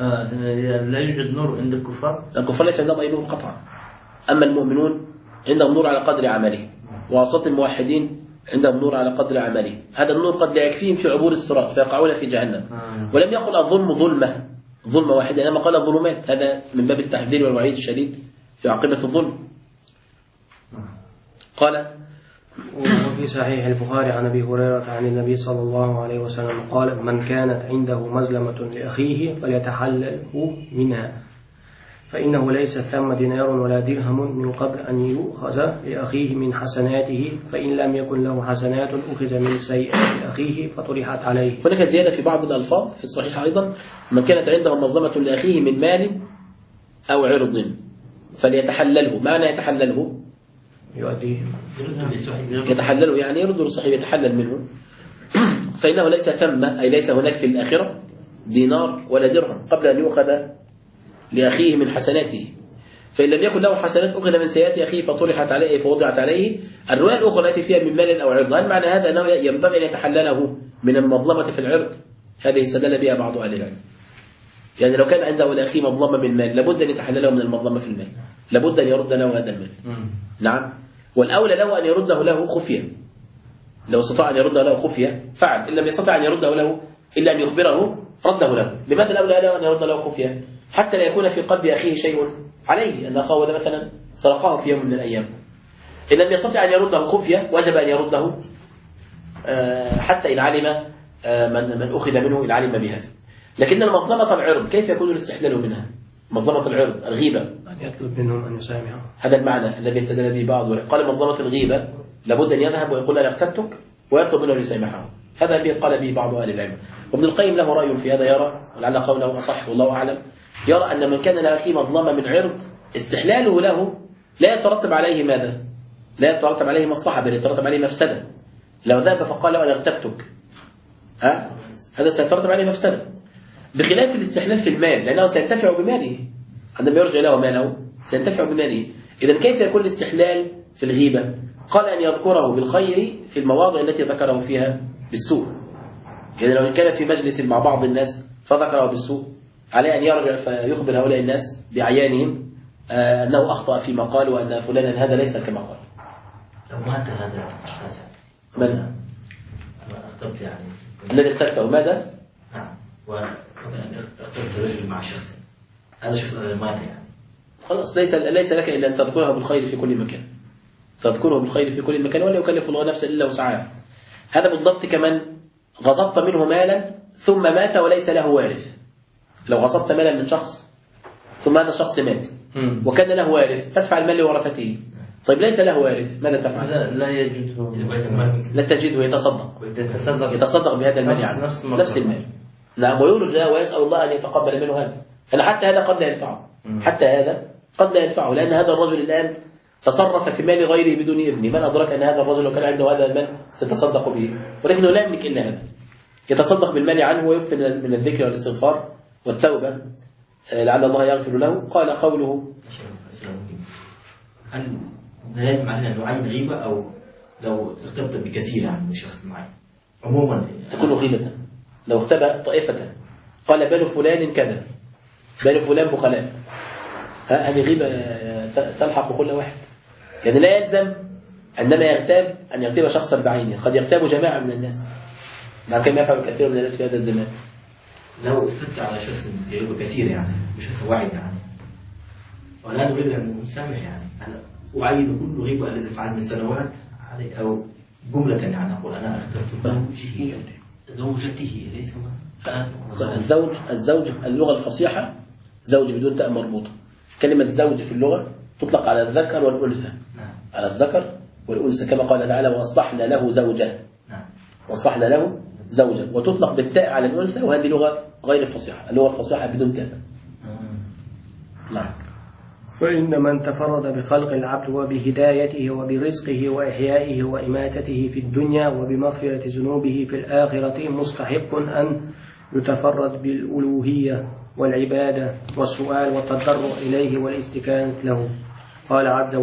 لا يوجد نور عند الكفار؟ الكفار ليس عندهم أي نور قطعا. أما المؤمنون عندهم نور على قدر أعمالهم، ووسط الموحدين عندهم نور على قدر أعمالهم. هذا النور قد لا يكفيهم في عبور الصراط فيقعون في جهنم. ولم يقل الظلم ظلمة واحدة، إنما قال ظلمات. هذا من باب التحذير والوعيد الشديد في عاقبة الظلم. قال وفي صحيح البخاري عن أبي هريرة عن النبي صلى الله عليه وسلم قال من كانت عنده مظلمة لأخيه فليتحلله منها، فإنه ليس ثم دينار ولا درهم من قبل أن يؤخذ لأخيه من حسناته، فإن لم يكن له حسنات أخذ من سيئات أخيه فطرحت عليه. هناك زيادة في بعض الألفاظ في الصحيح أيضا: من كانت عنده مظلمة لأخيه من مال أو عرض فليتحلله. معنى يتحلله يتحلله يعني يرد لصاحبه، يتحلل منه. فإنه ليس ثم أي ليس هناك في الآخرة دينار ولا درهم قبل أن يؤخذ لأخيه من حسناته. فإن لم يكن له حسنات أخذ من سيئات أخيه فطرحت عليه فوضعت عليه. الرواية الأخرى التي فيها من مال أو عرض، هل معنى هذا أنه ينبغي أن يتحلله من المظلمة في العرض؟ هذه استدل بها بعض أهل العلم. يعني لو كان عنده لأخيه مظلمة من مال لابد أن يتحلله من المظلمة في المال، لابد أن يرد له هذا المال. نعم. والأولى له أن يرده له خفية. لو استطاع أن يرده له خفية فعل، إن لم يستطع أن يرده له إلا أن يخبره رده له. لماذا الأولى له أن يرد له خفية؟ حتى لا يكون في قلب أخيه شيء عليه، أن أخاه مثلا سرقه في يوم من الأيام. إن لم يستطع أن يرده خفية وجب أن يرده حتى إن علم من أخذ منه، إن علم بهذا. لكن المظلمة العرض كيف يكون الاستحلال منها؟ مظلمة العرض الغيبة أن يطلب منهم أن يسامحوا. هذا المعنى الذي استدل به بعض. قال مظلمة الغيبة لابد أن يذهب ويقول أنا اغتبتك ويطلب منه أن يسامحه. هذا الذي قال به بعض أهل العلم. وابن القيم له رأي في هذا، يرى ولعل قوله أصح والله أعلم، يرى أن من كان لأخيه مظلمة من عرض استحلاله له لا يترتب عليه ماذا؟ لا يترتب عليه مصلحة بل يترتب عليه مفسدة. لو ذهب فقال له أنا اغتبتك هذا سيترتب عليه مفسدة، بخلاف الاستحلال في المال لأنه سينتفع بماله. عندما يرجع له ماله سينتفع بماله. إذا كيف يكون الاستحلال في الغيبة؟ قال أن يذكره بالخير في المواضع التي ذكره فيها بالسوء. يعني لو كان في مجلس مع بعض الناس فذكره بالسوء، عليه أن يرجع فيخبر هؤلاء الناس بعيانهم أنه أخطأ فيما قال، وأن فلانا هذا ليس كما قال. لو مات هذا الشخص من؟ اخترت يعني الذي اخترته ماذا؟ نعم، واخترت رجل مع شخص، هذا الشخص الذي مات يعني خلاص ليس لك إلا أن تذكره بالخير في كل مكان. تذكره بالخير في كل مكان، ولا يكلف الله نفسا إلا وسعها. هذا بالضبط كمن غصبت منه مالا ثم مات وليس له وارث. لو غصبت مالا من شخص ثم هذا الشخص مات وكان له وارث، تدفع المال لورثته. طيب ليس له وارث، ماذا تفعل؟ لا يجوز لا تجده يتصدق بهذا المال يعني نفس المال. نعم، ويرجى ويسأل الله أن يتقبل منه هذا. أنا حتى هذا قد لا يدفعه، حتى هذا قد لا يدفعه، لأن هذا الرجل الآن تصرف في مال غيره بدون إذنه. من أدرك أن هذا الرجل لو كان عنده هذا المال سيتصدق به، ولكنه لا يملك إلا هذا. يتصدق بالمال عنه ويكثر من الذكر والاستغفار والتوبة لعل الله يغفر له. قال قوله: هل لازم علينا أن نعين غيبة، أو لو اختبت بكثير عن شخص معين عموما تكون غيبة؟ لو اختبأ طائفة قال بنو فلان كذا، بنو فلان بخلاء، هذه غيبة تلحق بكل واحد. يعني لا يلزم عندما يغتاب أن يغتاب شخصا بعينه، قد يغتاب جماعة من الناس، مع كما يفعل كثير من الناس في هذا الزمان. لو اختبت على شخص غيبة كثير يعني بشخص واحد يعني، ولا نريد أن نسامح يعني، أعين كل غيبة الذي فعل من سنوات عليه، أو جملة يعني أقول أنا اختبت زوجته ليس الزوج اللغة الفصيحة زوج بدون تاء مربوطة. كلمة زوج في اللغة تطلق على الذكر والأنثى، على الذكر والأنثى، كما قال تعالى: وأصلحنا له زوجة، وأصلحنا له زوجة، وتطلق بالتاء على الأنثى، وهذه لغة غير الفصيحة، اللغة الفصيحة بدون تاء. نعم. فإن من تفرد بخلق العبد وبهدايته وبرزقه وإحيائه وإماتته في الدنيا وبمغفرة ذنوبه في الآخرة مستحق أن يتفرد بالألوهية والعبادة والسؤال والتضرع إليه والاستكانة له. قال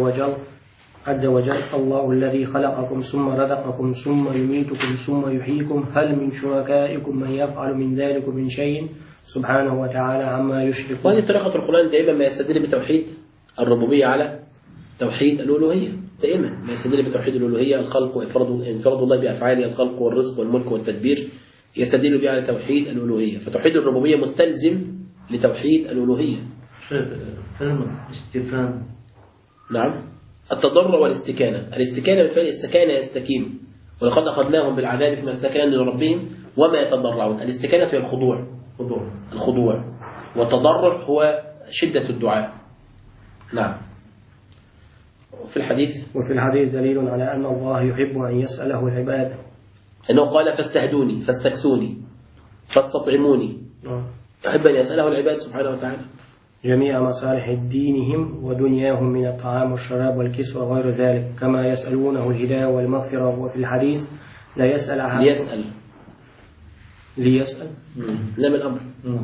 عز وجل: الله الذي خلقكم ثم رزقكم ثم يميتكم ثم يحييكم هل من شركائكم من يفعل من ذلك من شيء سبحانه وتعالى عما يشركون. وهذه طريقة القرآن دائما ما يستدل بتوحيد الربوبية على توحيد الألوهية، دائما ما يستدل بتوحيد الألوهية، الخلق وإفراد الله بأفعاله، الخلق والرزق والملك والتدبير، يستدل به على توحيد الألوهية. فتوحيد الربوبية مستلزم لتوحيد الألوهية. فهم استفهام. نعم، التضرع والاستكانة. الاستكانة بالفعل استكانة يستكين، ولقد أخذناهم بالعذاب فيما استكانوا لربهم وما يتضرعون. الاستكانة هي الخضوع، والتضرع هو شدة الدعاء. نعم. وفي الحديث دليل على أن الله يحب أن يسأله العباد، أنه قال: فاستهدوني، فاستكسوني، فاستطعموني. يحب أن يسأله العباد سبحانه وتعالى جميع مصالح دينهم ودنياهم من الطعام والشراب والكسوة وغير ذلك، كما يسألونه الهداية والمغفرة. وفي الحديث: لا يسأل أحد ليسأل لا من الأمر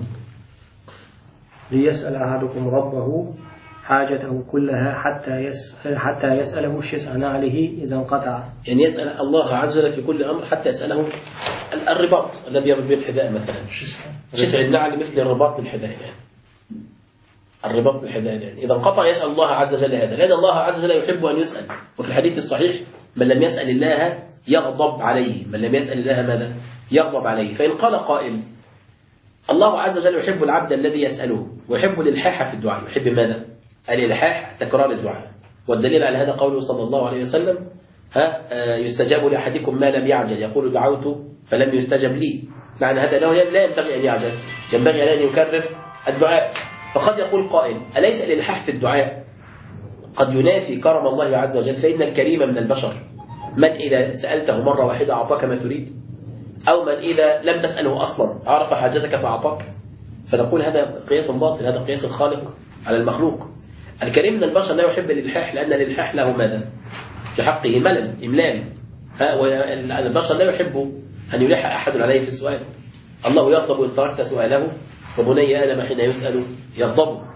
ليسأل أحدكم ربه حاجته كلها حتى يسأله شسع نعله إذا انقطع. يعني يسأل الله عز وجل في كل أمر حتى يسأله الرباط الذي يربط به الحذاء مثلا، شسع النعل مثل الرباط بالحذاء يعني. الرباط بالحذاء يعني إذا انقطع يسأل الله عز وجل هذا، لأن الله عز وجل يحب أن يسأل. وفي الحديث الصحيح: من لم يسأل الله يغضب عليه، من لم يسأل الله ماذا؟ يغضب عليه. فإن قال قائل: الله عز وجل يحب العبد الذي يسأله ويحب الإلحاح في الدعاء، يحب ماذا؟ الإلحاح، تكرار الدعاء. والدليل على هذا قوله صلى الله عليه وسلم: يستجاب لأحدكم ما لم يعجل، يقول: دعوت فلم يستجب لي. معنى هذا لا ينبغي أن يعجل، ينبغي أن يكرر الدعاء. فقد يقول قائل: أليس الإلحاح في الدعاء قد ينافي كرم الله عز وجل؟ فإن الكريم من البشر من إذا سألته مرة واحدة أعطاك ما تريد، أو من إذا لم تسأله أصلا عرف حاجتك فأعطاك. فنقول هذا قياس باطل، هذا قياس الخالق على المخلوق. الكريم من البشر لا يحب الإلحاح، لأن الإلحاح له ماذا؟ في حقه إملال. البشر لا يحب أن يلح أحد عليه في السؤال. الله يغضب إن تركت سؤاله، وبني آدم حين يسأل يغضب.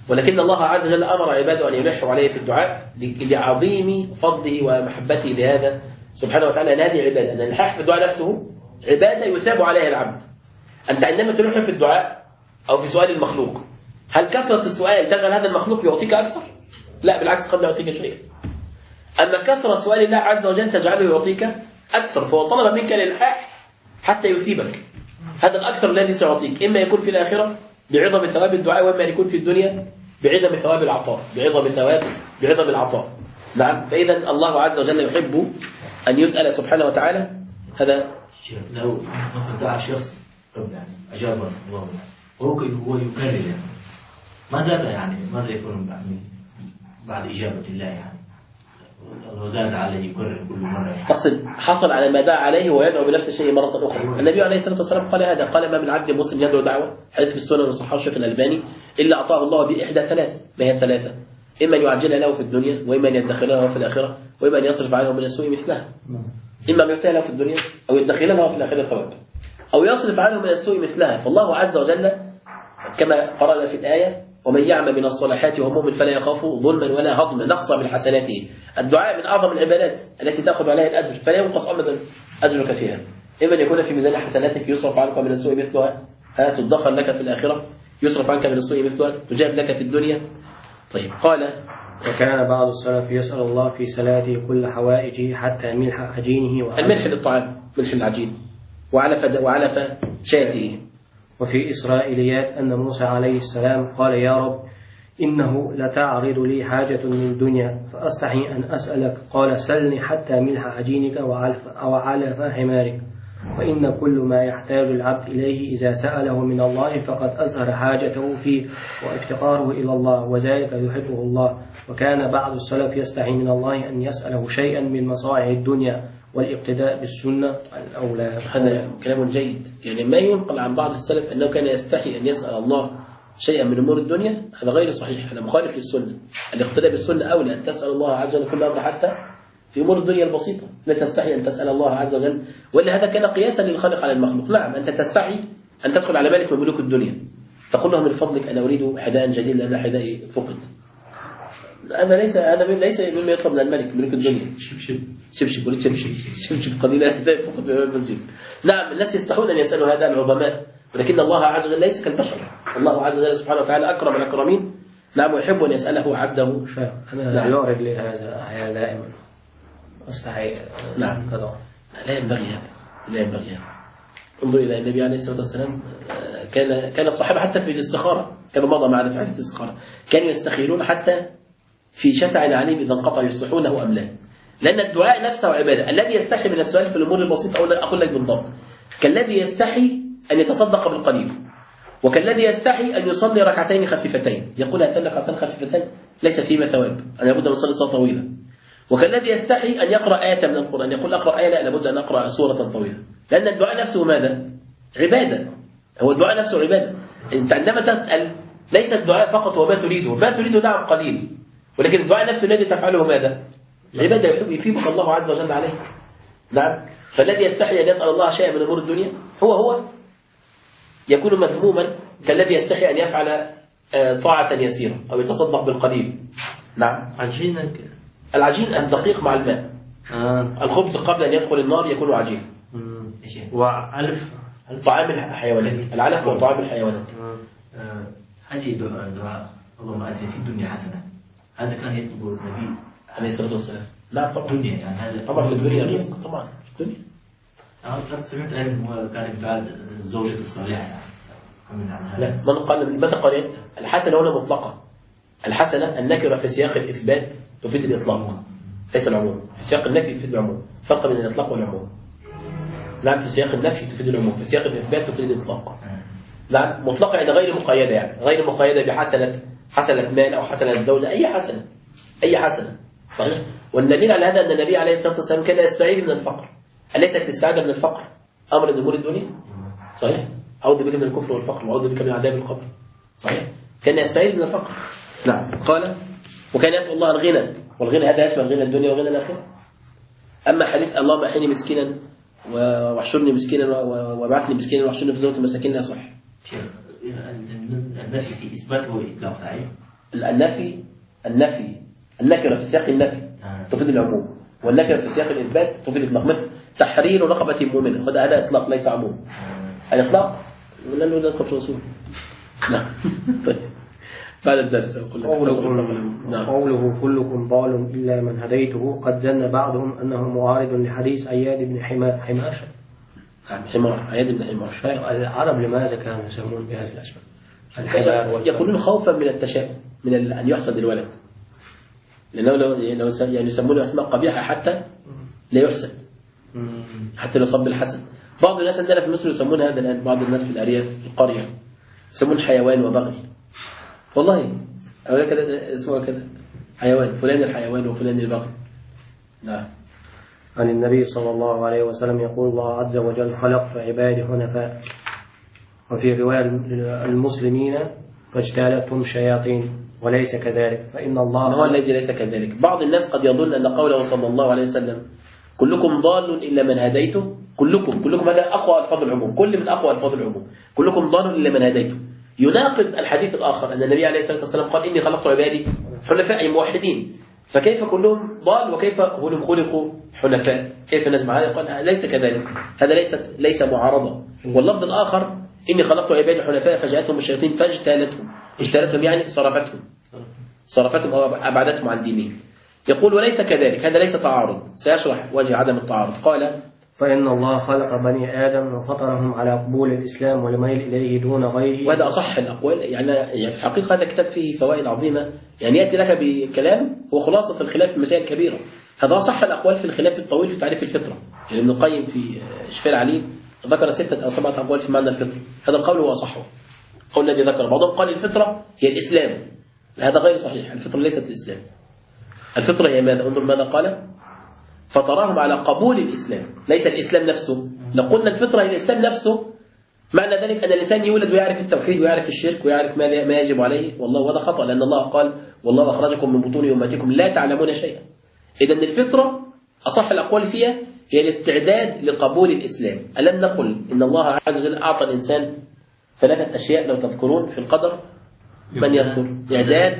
ولكن الله عز وجل أمر عباده أن يلحوا عليه في الدعاء لعظيم فضله ومحبته لهذا سبحانه وتعالى. أن هذه عبادة، أن الإلحاح في الدعاء نفسه عبادة يثاب عليها العبد. أنت عندما تلح في الدعاء أو في سؤال المخلوق، هل كثرة السؤال تجعل هذا المخلوق يعطيك أكثر؟ لا، بالعكس، قد لا يعطيك شيئا. أما كثرة سؤال الله عز وجل تجعله يعطيك أكثر، فهو طلب منك الإلحاح حتى يثيبك. هذا الأكثر الذي سيعطيك إما يكون في الآخرة بعظم ثواب الدعاء، وإما يكون في الدنيا بعظم ثواب العطاء، بعظم العطاء. نعم. فإذا الله عز وجل يحب أن يسأل سبحانه وتعالى. هذا لو مثلا دعا شخص يعني أجابه الله هو يكرر يعني ماذا يكون بعد إجابة الله يعني لو زاد عليه يكرر كل مرة تقصد حصل على ما دعا عليه ويدعو بنفس الشيء مرة أخرى. النبي عليه الصلاة والسلام قال هذا، قال ما من عبد مسلم يدعو دعوة، حديث في السنن وصححه الشيخ الألباني، إلا أعطاه الله بإحدى ثلاث. ما هي الثلاثة؟ إما أن يعجلها له في الدنيا، وإما أن يدخلها له في الآخرة، وإما أن يصرف عنه من السوء مثلها. إما أن يعطيها له في الدنيا أو يدخلها له في الآخرة ثواب، أو يصرف عنه من السوء مثلها. فالله عز وجل كما قرأنا في الآية ومن يعمل من الصالحات وهو مؤمن فلا يخاف ظلما ولا هضما نقص من حسناته. الدعاء من أعظم العبادات التي تأخذ عليها الأجر، فلا ينقص أبدا أجرك فيها. إما أن يكون في ميزان حسناتك يصرف عنك من السوء مثلها، تدخر لك في الآخرة يصرف عنك من السوء مثلها، تجاب لك في الدنيا. طيب، قال وكان بعض السلف يسأل الله في صلاته كل حوائجه حتى ملح عجينه الملح للطعام، ملح العجين، وعلف شاته. وفي إسرائيليات أن موسى عليه السلام قال يا رب إنه لتعرض لي حاجة من الدنيا فأستحي أن أسألك، قال سلني حتى ملح عجينك وعلف حمارك، فإن كل ما يحتاج العبد إليه إذا سأله من الله فقد أظهر حاجته فيه وافتقاره إلى الله، وذلك يحبه الله. وكان بعض السلف يستحي من الله أن يسأله شيئا من مصائع الدنيا والاقتداء بالسنة الأولى. هذا كلام جيد. يعني ما ينقل عن بعض السلف أنه كان يستحي أن يسأل الله شيئا من أمور الدنيا، هذا غير صحيح، هذا مخالف للسنة. الاقتداء بالسنة أولى، أن تسأل الله عز وجل كل أمر حتى في أمور الدنيا البسيطة، لا تستحي أن تسأل الله عز وجل، وإلا هذا كان قياسا للخالق على المخلوق. نعم، أنت تستحي أن تدخل على ملك من ملوك الدنيا تقول له من فضلك أنا أريد حذاء جديد لأن حذائي فقد. هذا ليس مما يطلب من الملك ملوك الدنيا. شبشب ولد شبشب قليلا حذائي فقد في المسجد. نعم، الناس يستحون أن يسألوا هذا العظماء، ولكن الله عز وجل ليس كالبشر. الله عز وجل سبحانه وتعالى أكرم الأكرمين. نعم، ويحب أن يسأله عبده. أنا يعرض لي هذا دائما أستحي. نعم، كذا لا ينبغي هذا، لا ينبغي هذا. انظر إلى النبي عليه الصلاة والسلام، كان الصحابة حتى في الاستخارة كما مضى معنا في حديث الاستخارة كانوا يستخيرون حتى في شسع عليم إذا انقطع يصلحونه أم لا، لأن الدعاء نفسه عبادة. الذي يستحي من السؤال في الأمور البسيطة أقول لك بالضبط كالذي يستحي أن يتصدق بالقليل، وكالذي يستحي أن يصلي ركعتين خفيفتين، يقول هاتين ركعتين خفيفتين ليس فيهما ثواب، أنا لابد أن أصلي صلاة طويلة. وكالذي يستحي أن يقرأ آية من القرآن، يقول أقرأ آية، لا، لابد أن أقرأ سورة طويلة، لأن الدعاء نفسه ماذا؟ عبادة. هو الدعاء نفسه عبادة. أنت عندما تسأل ليس الدعاء فقط هو ما تريده، ما تريده نعم قليل، ولكن الدعاء نفسه الذي تفعله ماذا؟ عبادة يحب يثيبك الله عز وجل عليه. نعم، فالذي يستحي أن يسأل الله شيئا من أمور الدنيا هو يكون مذموما كالذي يستحي أن يفعل طاعة يسيرة أو يتصدق بالقليل. نعم، العجين الدقيق مع الماء. الخبز قبل أن يدخل النار يكون عجين. وعلف طعام الحيوانات، العلف هو طعام الحيوانات. هذه دعاء اللهم آتنا في الدنيا حسنة، هذا كان يطلب النبي عليه الصلاة والسلام. نعم طبعا، الدنيا يعني هذا طبعا في الدنيا رزق، طبعا في الدنيا. أنا سمعت أنه كان يدعى الزوجة الصالحة يعني. لا، من قال الحسنة هنا مطلقة. الحسنة النكرة في سياق الإثبات تفيد الإطلاق ليس العموم، في سياق النفي تفيد العموم، فرق بين الإطلاق والعموم. نعم، في سياق النفي تفيد العموم، في سياق الإثبات تفيد الإطلاق. نعم، مطلقة يعني غير مقيدة، يعني غير مقيدة بحسنة مال أو حسنة زوجة، أي حسنة صحيح. والدليل على هذا أن النبي عليه الصلاة والسلام كان يستعيذ من الفقر. أليست السعادة من الفقر أمر من أمور الدنيا؟ صحيح. أعوذ بك من الكفر والفقر وأعوذ بك من عذاب القبر. صحيح، كان يستعيذ من الفقر. نعم، قال وكان يسأل الله الغنى، والغنى هذا يشمل غنى الدنيا وغنى الآخرة. أما حديث اللهم أحيني مسكينا واحشرني مسكينا وابعثني مسكينا واحشرني في زمرة المساكين لا صح. النفي في إثبات هو إطلاق صحيح؟ النكرة في سياق النفي تفيد العموم، والنكرة في سياق الإثبات تفيد الإطلاق. مثل تحرير رقبة مؤمنة، هذا إطلاق ليس عموم. الإطلاق ولا له ذلك في الأصول. نعم. طيب بعد الدرس قوله كلكم ضال إلا من هديته قد ظن بعضهم أنه معارض لحديث عياد بن حماشة. عياد بن حماشة. العرب لماذا كانوا يسمون بهذه الأسماء؟ يقولون خوفا من التشاؤم، من أن يحصد الولد، لأنه لو يعني يسمونه أسماء قبيحة حتى لا يحسد، حتى لا يصاب بالحسد. بعض الناس عندنا في مصر يسمون هذا الآن، بعض الناس في الأرياف في القرية يسمون حيوان وبغل، والله أولا كده اسمه كده حيوان، فلان الحيوان وفلان البغل. نعم. عن النبي صلى الله عليه وسلم يقول الله عز وجل خلق في عباده حنفاء، وفي رواية المسلمين فاجتالتهم شياطين، وليس كذلك فإن الله هو الذي ليس كذلك. بعض الناس قد يظن أن قوله صلى الله عليه وسلم كلكم ضال إلا من هديته، كلكم هذا أقوى ألفاظ العموم، كل من أقوى ألفاظ العموم، كلكم ضال إلا من هديته، يناقض الحديث الآخر أن النبي عليه الصلاة والسلام قال إني خلقت عبادي حنفاء موحدين، فكيف كلهم ضال وكيف هم خلقوا حنفاء؟ كيف نجمع هذا؟ قال ليس كذلك، هذا ليس معارضة. واللفظ الآخر إني خلقت عبادي حنفاء فجاءتهم الشياطين اجتالتهم يعني صرفتهم أو أبعدتهم عن دينهم. يقول وليس كذلك، هذا ليس تعارض، سيشرح وجه عدم التعارض. قال فإن الله خلق بني آدم وفطرهم على قبول الإسلام والميل إليه دون غيره، وهذا أصح الأقوال. يعني في الحقيقة هذا كتاب فيه فوائد عظيمة، يعني يأتي لك بكلام هو خلاصة الخلاف في المسائل الكبيرة. هذا أصح الأقوال في الخلاف الطويل في تعريف الفطرة. يعني ابن القيم في شفاء العليل ذكر 6 أو 7 أقوال في معنى الفطرة، هذا القول هو أصحه. القول الذي ذكر بعضهم قال الفطرة هي الإسلام، هذا غير صحيح، الفطرة ليست الإسلام. الفطرة هي ماذا؟ انظر ماذا قال: فطرهم على قبول الإسلام، ليس الإسلام نفسه. لو قلنا الفطرة هي الإسلام نفسه معنى ذلك أن الإنسان يولد ويعرف التوحيد ويعرف الشرك ويعرف ما يجب عليه، والله وهذا خطأ، لأن الله قال والله أخرجكم من بطون أمهاتكم لا تعلمون شيئا. إذن الفطرة أصح الأقوال فيها هي الاستعداد لقبول الإسلام. ألم نقل إن الله عز وجل أعطى الإنسان 3 أشياء لو تذكرون في القدر؟ من يذكر؟ إعداد،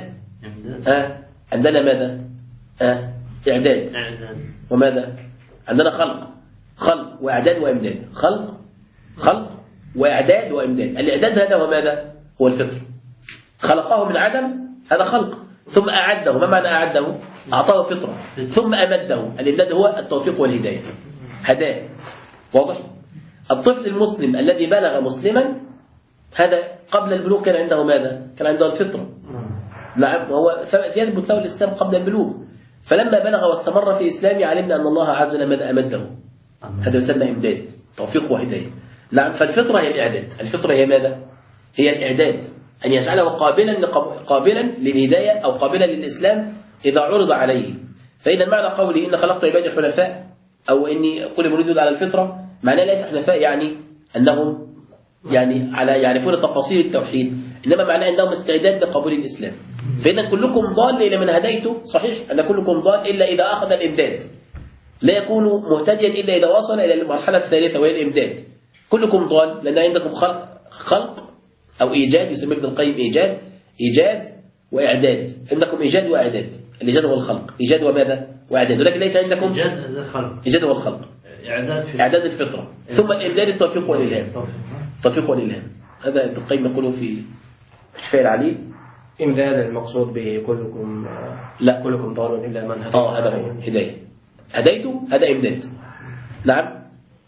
عندنا ماذا؟ إعداد، وماذا؟ عندنا خلق وإعداد وإمداد، خلق وإعداد وإمداد. الإعداد هذا هو ماذا؟ هو الفطر، خلقه من عدم، هذا خلق، ثم أعده. ما معنى أعده؟ أعطاه فطرة، ثم أمده. الإمداد هو التوفيق والهداية، هداه. واضح؟ الطفل المسلم الذي بلغ مسلما هذا قبل البلوغ كان عنده ماذا؟ كان عنده الفطرة. نعم، وهو يثبت له الإسلام قبل البلوغ، فلما بلغ واستمر في إسلامه علمنا أن الله عز وجل ماذا أمده. هذا يسمى إمداد، توفيق وهداية. نعم، فالفطرة هي الإعداد. الفطرة هي ماذا؟ هي الإعداد، أن يجعله قابلا للهداية أو قابلا للإسلام إذا عرض عليه. فإذا معنى قولي إن خلقت عبادي حنفاء أو إني كل مريد على الفطرة، معناه ليس حنفاء يعني أنهم على يعرفون تفاصيل التوحيد، إنما معناه عندهم استعداد لقبول الإسلام. فإذا كلكم ضال إلى من هديته، صحيح أن كلكم ضال إلا إذا أخذ الإمداد، لا يكون مهتديا إلا إذا وصل إلى المرحلة الثالثة وهي الإمداد. كلكم ضال لأن عندكم خلق أو إيجاد، يسمى ابن القيم إيجاد وإعداد. عندكم إيجاد وإعداد، الإيجاد هو الخلق، إيجاد وماذا؟ وإعداد، ولكن ليس عندكم إيجاد هو الخلق، إعداد الفطرة، ثم الإمداد التوفيق والإلهام. هذا ابن القيم يقوله في شفاء العليل. إمداد المقصود به كلكم لا، كلكم ضال إلا من هديته. هذا هو هداية، هديته، هذا إمداد. نعم.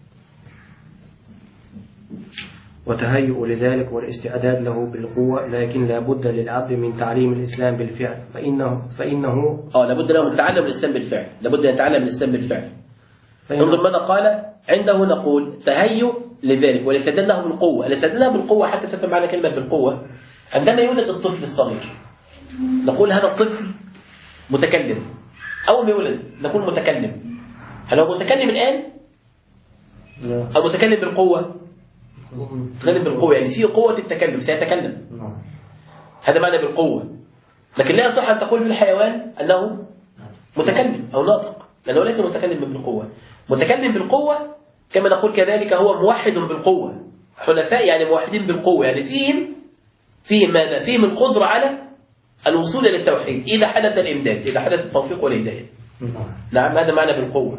وتهيؤ لذلك والاستعداد له بالقوة، لكن لا بد للعبد من تعليم الإسلام بالفعل، فإنه لابد له من تعلم الإسلام بالفعل، لابد أن يتعلم الإسلام بالفعل. انظر ماذا قال: عنده نقول تهيؤ لذلك والاستعداد له بالقوة. الاستعداد له بالقوة حتى تفهم معنى كلمة بالقوة، عندما يولد الطفل الصغير نقول هذا الطفل متكلم. أول ما يولد نقول متكلم. هل هو متكلم الآن؟ أو متكلم بالقوة؟ متكلم بالقوة، يعني فيه قوة التكلم، سيتكلم. هذا معنى بالقوة. لكن لا يصح أن تقول في الحيوان أنه متكلم أو ناطق، لأنه ليس متكلم بالقوة. متكلم بالقوة كما نقول كذلك هو موحد بالقوة. حنفاء يعني موحدين بالقوة، يعني فيهم ماذا؟ فيهم القدرة على الوصول إلى التوحيد إذا حدث الإمداد، إذا حدث التوفيق والهداية. نعم هذا معنى بالقوة.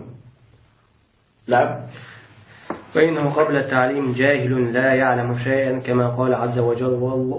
نعم. فإنه قبل التعليم جاهل لا يعلم شيئا كما قال عز وجل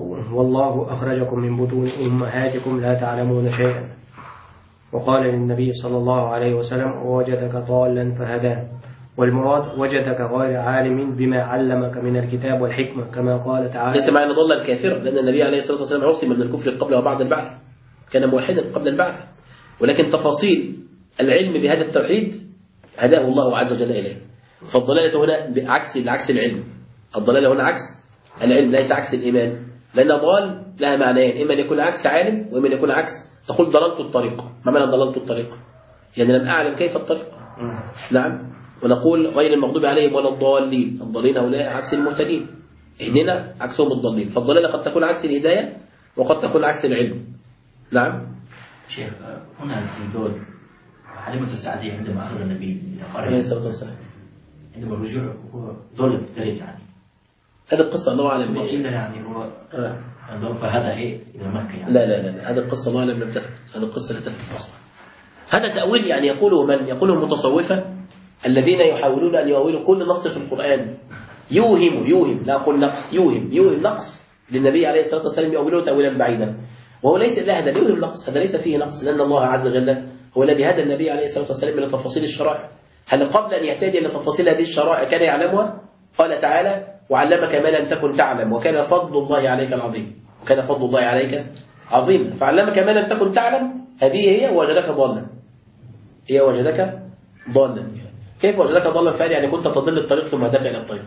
والله أخرجكم من بطون أمهاتكم لا تعلمون شيئا. وقال للنبي صلى الله عليه وسلم ووجدك ضالا فهداه، والمراد وجدك غير عالم بما علمك من الكتاب والحكمة كما قال تعالى ليس معنى ضلا كافرا، لأن النبي عليه الصلاة والسلام عصم من الكفر قبل وبعد البعث، كان موحدا قبل البعث، ولكن تفاصيل العلم بهذا التوحيد هداه الله عز وجل إليه. فالضلالة هنا عكس العلم، الضلالة هنا عكس العلم ليس عكس الإيمان، لأن ضال لها معنيين، إما أن يكون عكس عالم وإما أن يكون عكس تقول ضللت الطريق. ما معنى ضللت الطريق؟ يعني لم أعلم كيف الطريق. نعم. ونقول غير المغضوب عليهم ولا الضالين، الضالين هؤلاء عكس المهتدين، اهدنا عكسهم الضالين. فالضلالة قد تكون عكس الهداية وقد تكون عكس العلم. نعم. شيخ هنا في دول حليمة السعدية عندما أخذ النبي عليه الصلاة والسلام عندما الرجوع هو دولة مختلفة يعني. هذه القصة الله أعلم إلا يعني هو فهذا إيه إلى مكة يعني. لا هذه القصة الله أعلم لم تثبت، هذه القصة لا تثبت أصلا. هذا تأويل يعني يقوله من؟ يقوله المتصوفة الذين يحاولون أن يؤولوا كل نص في القرآن يوهم لا أقول نقص، يوهم نقص للنبي عليه الصلاة والسلام، يؤولوه تأويلا بعيدا، وهو ليس هذا يوهم نقص، هذا ليس فيه نقص، لأن الله عز وجل هو الذي هدى النبي عليه الصلاة والسلام إلى تفاصيل الشرائع. هل قبل أن يهتدي إلى تفاصيل هذه الشرائع كان يعلمها؟ قال تعالى وعلمك ما لم تكن تعلم وكان فضل الله عليك العظيم، وكان فضل الله عليك عظيما. فعلمك ما لم تكن تعلم، هذه هي وجدك ضالا، هي وجدك ضالا. كيف وجدك ضالا فعلا؟ يعني كنت تضل الطريق ثم هداك إلى الطريق.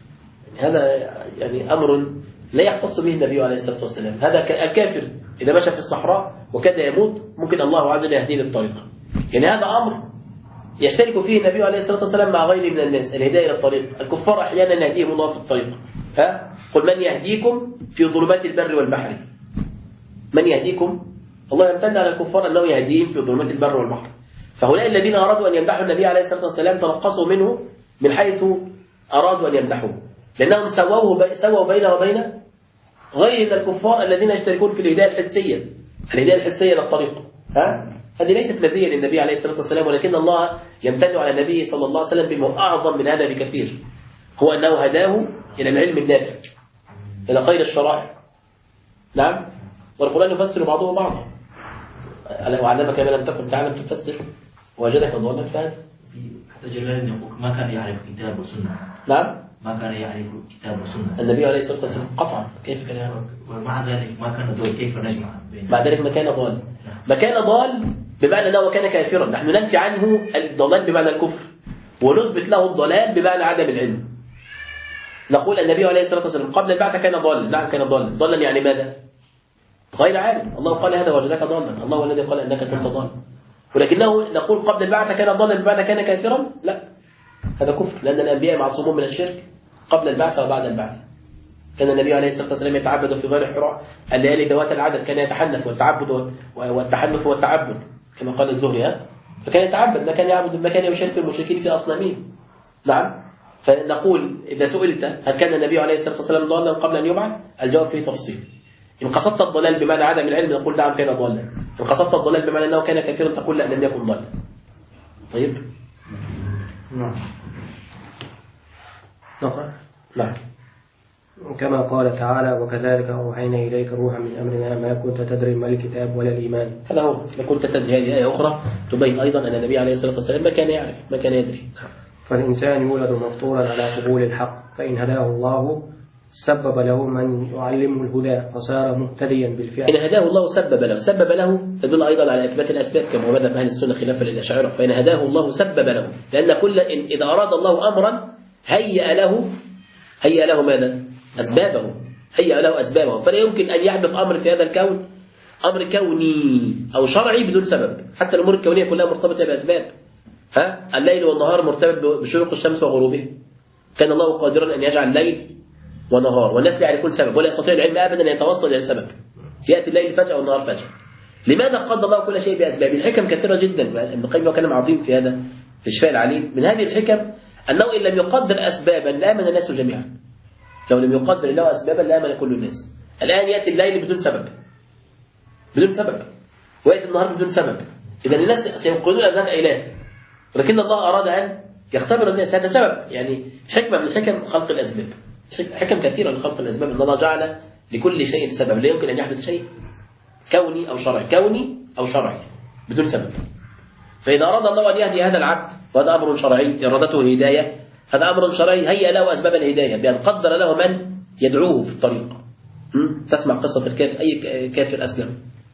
هذا يعني أمر لا يختص به النبي عليه الصلاة والسلام. هذا الكافر إذا مشى في الصحراء وكاد يموت ممكن الله عز وجل يهديه للطريق. يعني هذا أمر يشترك فيه النبي عليه الصلاة والسلام مع غيره من الناس، الهداية إلى الطريق. الكفار أحيانا يهديهم الله في الطريق. قل من يهديكم في ظلمات البر والبحر. من يهديكم؟ الله يمتن على الكفار أنه يهديهم في ظلمات البر والبحر. فهؤلاء الذين أرادوا أن يمدحوا النبي عليه الصلاة والسلام تنقصوا منه من حيث أرادوا أن يمدحوه، لأنهم سووا بينه وبين غير الكفار الذين يشتركون في الهداية الحسية، الهداية الحسية للطريق. هذه ليست مزية للنبي عليه الصلاة والسلام، ولكن الله يمتن على النبي صلى الله عليه وسلم بما أعظم من هذا بكثير، هو أنه هداه إلى العلم النافع، إلى خير الشرائع. نعم. والقرآن يفسر بعضه بعضا. وعلمك ما لم تكن تعلم تفسر وجدك ضالا فهدى. حتى جلال يقول ما كان يعرف كتاب وسنة. نعم. ما كان يعرف كتاب وسنة. النبي عليه الصلاة والسلام قطعا كيف كان يعرف؟ ومع ذلك ما كان دول كيف نجمع بين. مع ذلك ما كان ضال. ما كان ضال بمعنى أنه كان كافرا، نحن ننفي عنه الضلال بمعنى الكفر ونثبت له الضلال بمعنى عدم العلم. نقول النبي عليه الصلاة والسلام قبل البعث كان ضالا. نعم كان ضالا. ضالا يعني ماذا؟ غير عالم. الله قال هذا وجدك ضالا، الله الذي قال أنك كنت ضالا. ولكنه نقول قبل البعث كان ضالا بمعنى كان كافرا؟ لا، هذا كفر، لأن الأنبياء معصومون من الشرك قبل البعث وبعد البعث. كان النبي عليه الصلاة والسلام يتعبد في غار حراء الليالي ذوات العدد، كان يتحنث والتحنث والتعبد كما قال الزهري. فكان يتعبد، ما كان يعبد، ما كان يشرك المشركين في أصنامهم. نعم. فنقول إذا سئلت هل كان النبي عليه الصلاة والسلام ضالا قبل أن يبعث؟ الجواب فيه تفصيل. إن قصدت الضلال بمعنى عدم العلم نقول نعم كان ضالا. إن قصدت الضلال بمعنى أنه كان كافرا تقول لا لم يكن ضالا. طيب. نعم. نعم. كما قال تعالى وكذلك أوحينا إليك روحا من أمرنا ما كنت تدري ما الكتاب ولا الإيمان. هذا هو ما كنت تدري. هذه آية أخرى تبين أيضا أن النبي عليه الصلاة والسلام ما كان يعرف، ما كان يدري. فالإنسان يولد مفطورا على قبول الحق، فإن هداه الله سبب له من يعلمه الهدى فصار مهتديا بالفعل. إن هداه الله سبب له تدل أيضا على إثبات الأسباب كما مذهب أهل السنة خلافا للأشاعرة. فإن هداه الله سبب له، لأن كل إذا أراد الله أمرا هيأ له ماذا؟ أسبابه. هيأ له أسبابه. فلا يمكن أن يحدث أمر في هذا الكون أمر كوني أو شرعي بدون سبب. حتى الأمور الكونية كلها مرتبطة بأسباب. الليل والنهار مرتبط بشروق الشمس وغروبها. كان الله قادرا أن يجعل الليل ونهار والناس لا يعرفون سبب، ولا يستطيع العلم أبدا أن يتوصل إلى السبب. يأتي الليل فجأة والنهار فجأة. لماذا قدر الله كل شيء بأسباب؟ الحكم كثيرة جدا. ابن القيم له كلام عظيم في هذا في الشفاء العليم. من هذه الحكم أنه إن لم يقدر أسبابا لآمن الناس جميعا. لو لم يقدر له أسبابا لآمن كل الناس. الآن يأتي الليل بدون سبب، بدون سبب، ويأتي النهار بدون سبب. إذا الناس سينقلون أن هذا إله، ولكن الله أراد أن يختبر الناس. هذا سبب، يعني حكمة من حكم خلق الأسباب، حكم كثيرة لخلق الأسباب، أن الله جعل لكل شيء سبب. لا يمكن أن يحدث شيء كوني أو شرعي، كوني أو شرعي بدون سبب. فإذا أراد الله أن يهدي هذا العبد، وهذا أمر شرعي، إرادته الهداية، هذا أمر شرعي، هيأ له أسباب الهداية بأن قدر له من يدعوه في الطريق. تسمع قصة الكافر، أي كافر أسلم؟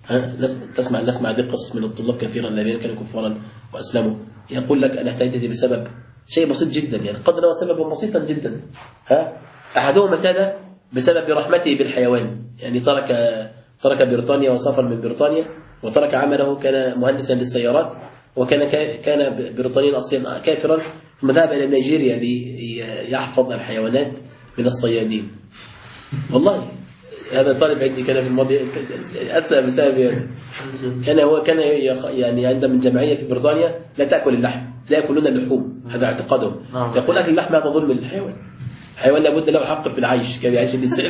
نسمع هذه القصص من الطلاب كثيرا الذين كانوا كفارا وأسلموا، يقول لك أنا اهتديت بسبب شيء بسيط جدا، يعني قدر له سببا بسيطا جدا. أحدهم اهتدى بسبب رحمته بالحيوان، يعني ترك بريطانيا وسافر من بريطانيا وترك عمله، كان مهندسا للسيارات، وكان بريطانيا أصلا كافرا، ثم ذهب إلى نيجيريا ليحفظ الحيوانات من الصيادين. والله هذا طالب عندي كان في الماضي أسلم بسبب كان يعني عنده من جمعية في بريطانيا لا تأكل اللحم، لا يأكلون اللحوم، هذا اعتقادهم. يقول أكل اللحم هذا ظلم للحيوان، الحيوان لابد له حق في العيش كما يعيش الإنسان.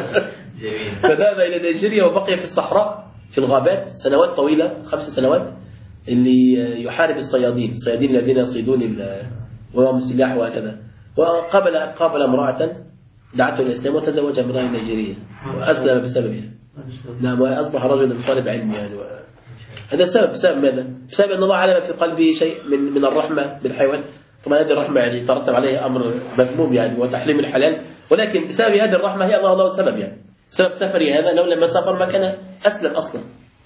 فذهب إلى نيجيريا وبقي في الصحراء في الغابات سنوات طويلة، 5 سنوات، اللي يحارب الصيادين الذين يصيدون وهم السلاح وهكذا. وقابل امرأة دعته إلى الإسلام وتزوج امرأة نيجيرية وأسلم بسببها. نعم، وأصبح رجلا طالب علم يعني. هذا بسبب ماذا؟ بسبب أن الله علم في قلبه شيء من الرحمة بالحيوان. طبعا هذه الرحمة يعني ترتب عليها أمر مذموم يعني، وتحريم الحلال، ولكن بسبب هذه الرحمة هي الله السبب يعني. سبب سفري هذا لو لما سافر ما كان أسلم أصلا.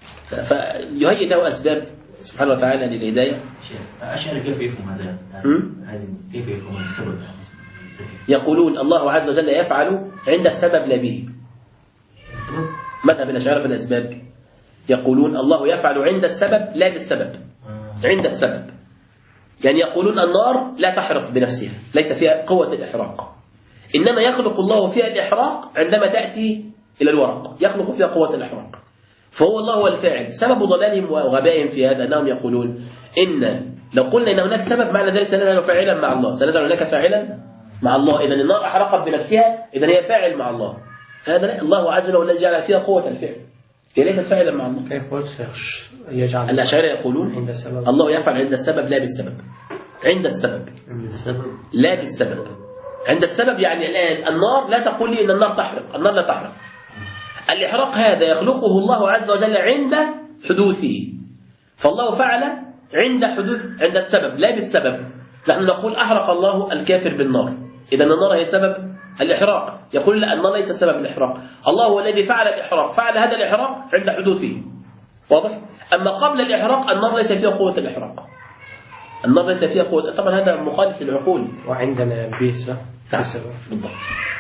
فيهيئ له أسباب سبحانه وتعالى للهداية. أشعر كيف يفهم هذا؟ كيف يفهم السبب؟ يقولون الله عز وجل يفعل عند السبب لا به. السبب؟ مذهب الأشاعرة في الأسباب يقولون الله يفعل عند السبب لا بالسبب. عند السبب يعني يقولون النار لا تحرق بنفسها، ليس فيها قوة الإحراق، إنما يخلق الله فيها الإحراق عندما تأتي إلى الورق، يخلق فيها قوة الإحراق. فهو الله هو الفاعل. سبب ضلالهم وغبائهم في هذا أنهم يقولون إن لو قلنا إن هناك سبب معنى ذلك سنجعل فاعلا مع الله، سنجعل هناك فاعلا مع الله. إذا النار أحرقت بنفسها، إذا هي فاعل مع الله. هذا الله عز وجل الذي جعل فيها قوة الفعل، هي ليست فاعلا مع الله. كيف يجعل الأشاعرة يقولون الله يفعل عند السبب لا بالسبب. عند السبب لا بالسبب. عند السبب يعني الآن النار لا تقول لي إن النار تحرق، النار لا تحرق. الإحراق هذا يخلقه الله عز وجل عند حدوثه، فالله فعل عند السبب لا بالسبب. نحن نقول أحرق الله الكافر بالنار، إذا النار هي سبب الإحراق. يقول لا، النار ليس سبب الإحراق، الله هو الذي فعل الإحراق، فعل هذا الإحراق عند حدوثه. واضح؟ أما قبل الإحراق النار ليس فيها قوة الإحراق، النار ليس فيها قوة. طبعا هذا مخالف للعقول. وعندنا بيسة بالضبط.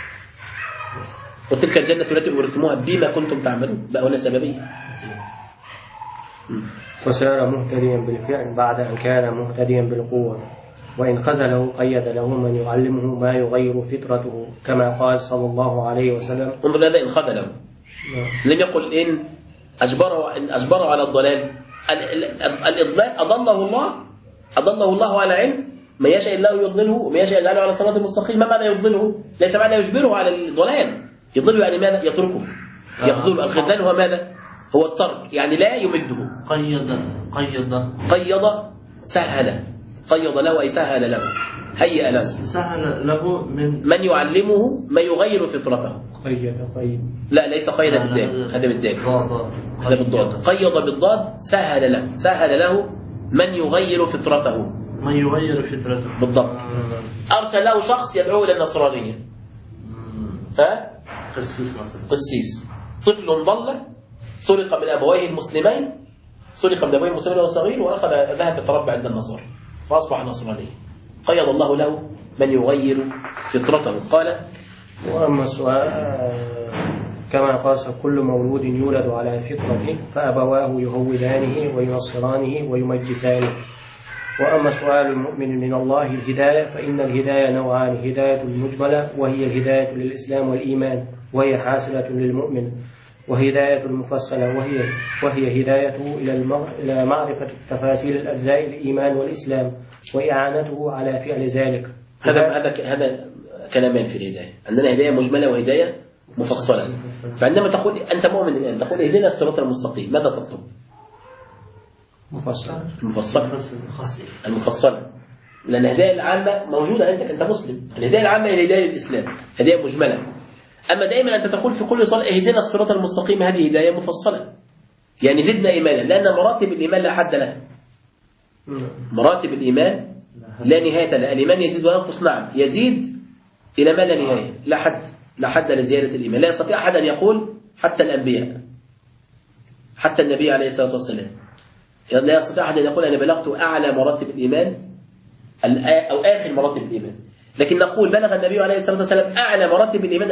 وتلك الجنة التي أورثتموها بما كنتم تعملون، بقى هنا سببية. فصار مهتديا بالفعل بعد أن كان مهتديا بالقوة، وإن خذله قيد له من يعلمه ما يغير فطرته، كما قال صلى الله عليه وسلم. انظر هذا إن خذله، لم يقل إن أجبره على الضلال. الإضلال أضله الله على علم، ما يشاء الله يضلله وما يشاء يجعله على صراط مستقيم. ما معنى يضلله؟ ليس معنى يجبره على الضلال. يضله يعني ماذا؟ يتركه، يخذله. الخذلان هو ماذا؟ هو الترك، يعني لا يمده. قيض سهل، قيض له أي سهل له، هيئ له، سهل له من يعلمه ما يغير فطرته. قيد لا، ليس قيد بالدال، هذا بالدال، هذا بالضاد. قيض بالضاد، سهل له من يغير فطرته. بالضبط. أرسل له شخص يدعو إلى النصرانية. قسيس، طفل ضل، سرق من أبويه المسلمين، وهو صغير، ذهب يتربى عند النصارى فأصبح نصرانيا. قيض الله له من يغير فطرته. قال: وأما السؤال كما قال كل مولود يولد على فطرته فأبواه يهودانه وينصرانه ويمجسانه. وأما سؤال المؤمن من الله الهداية فإن الهداية نوعان: هداية المجملة وهي الهداية للإسلام والإيمان وهي حاصلة للمؤمن، وهداية المفصلة وهي هدايته إلى معرفة تفاصيل الأجزاء الإيمان والإسلام وإعانته على فعل ذلك. هذا كلامان في الهداية. عندنا هداية مجملة وهداية مفصلا. فعندما تقول أنت مؤمن الآن تقول اهدنا الصراط المستقيم، ماذا تطلب؟ مفصل. المفصلة، لأن الهداية العامة موجودة عندك أنت مسلم. الهداية العامة هي هداية الإسلام، هداية مجملة. أما دائما أنت تقول في كل صلاة اهدنا الصراط المستقيم، هذه هداية مفصلة، يعني زدنا إيمانا، لأن مراتب الإيمان لا حد لها. مراتب الإيمان لا نهاية لها. الإيمان يزيد وينقص، نعم يزيد إلى ما لا نهاية، لا حد لزيادة الإيمان. لا يستطيع أحد أن يقول، حتى الأنبياء، حتى النبي عليه الصلاة والسلام لا يستطيع أحد أن يقول أنا بلغت أعلى مراتب الإيمان أو آخر مراتب الإيمان. لكن نقول بلغ النبي عليه الصلاة والسلام أعلى مراتب الإيمان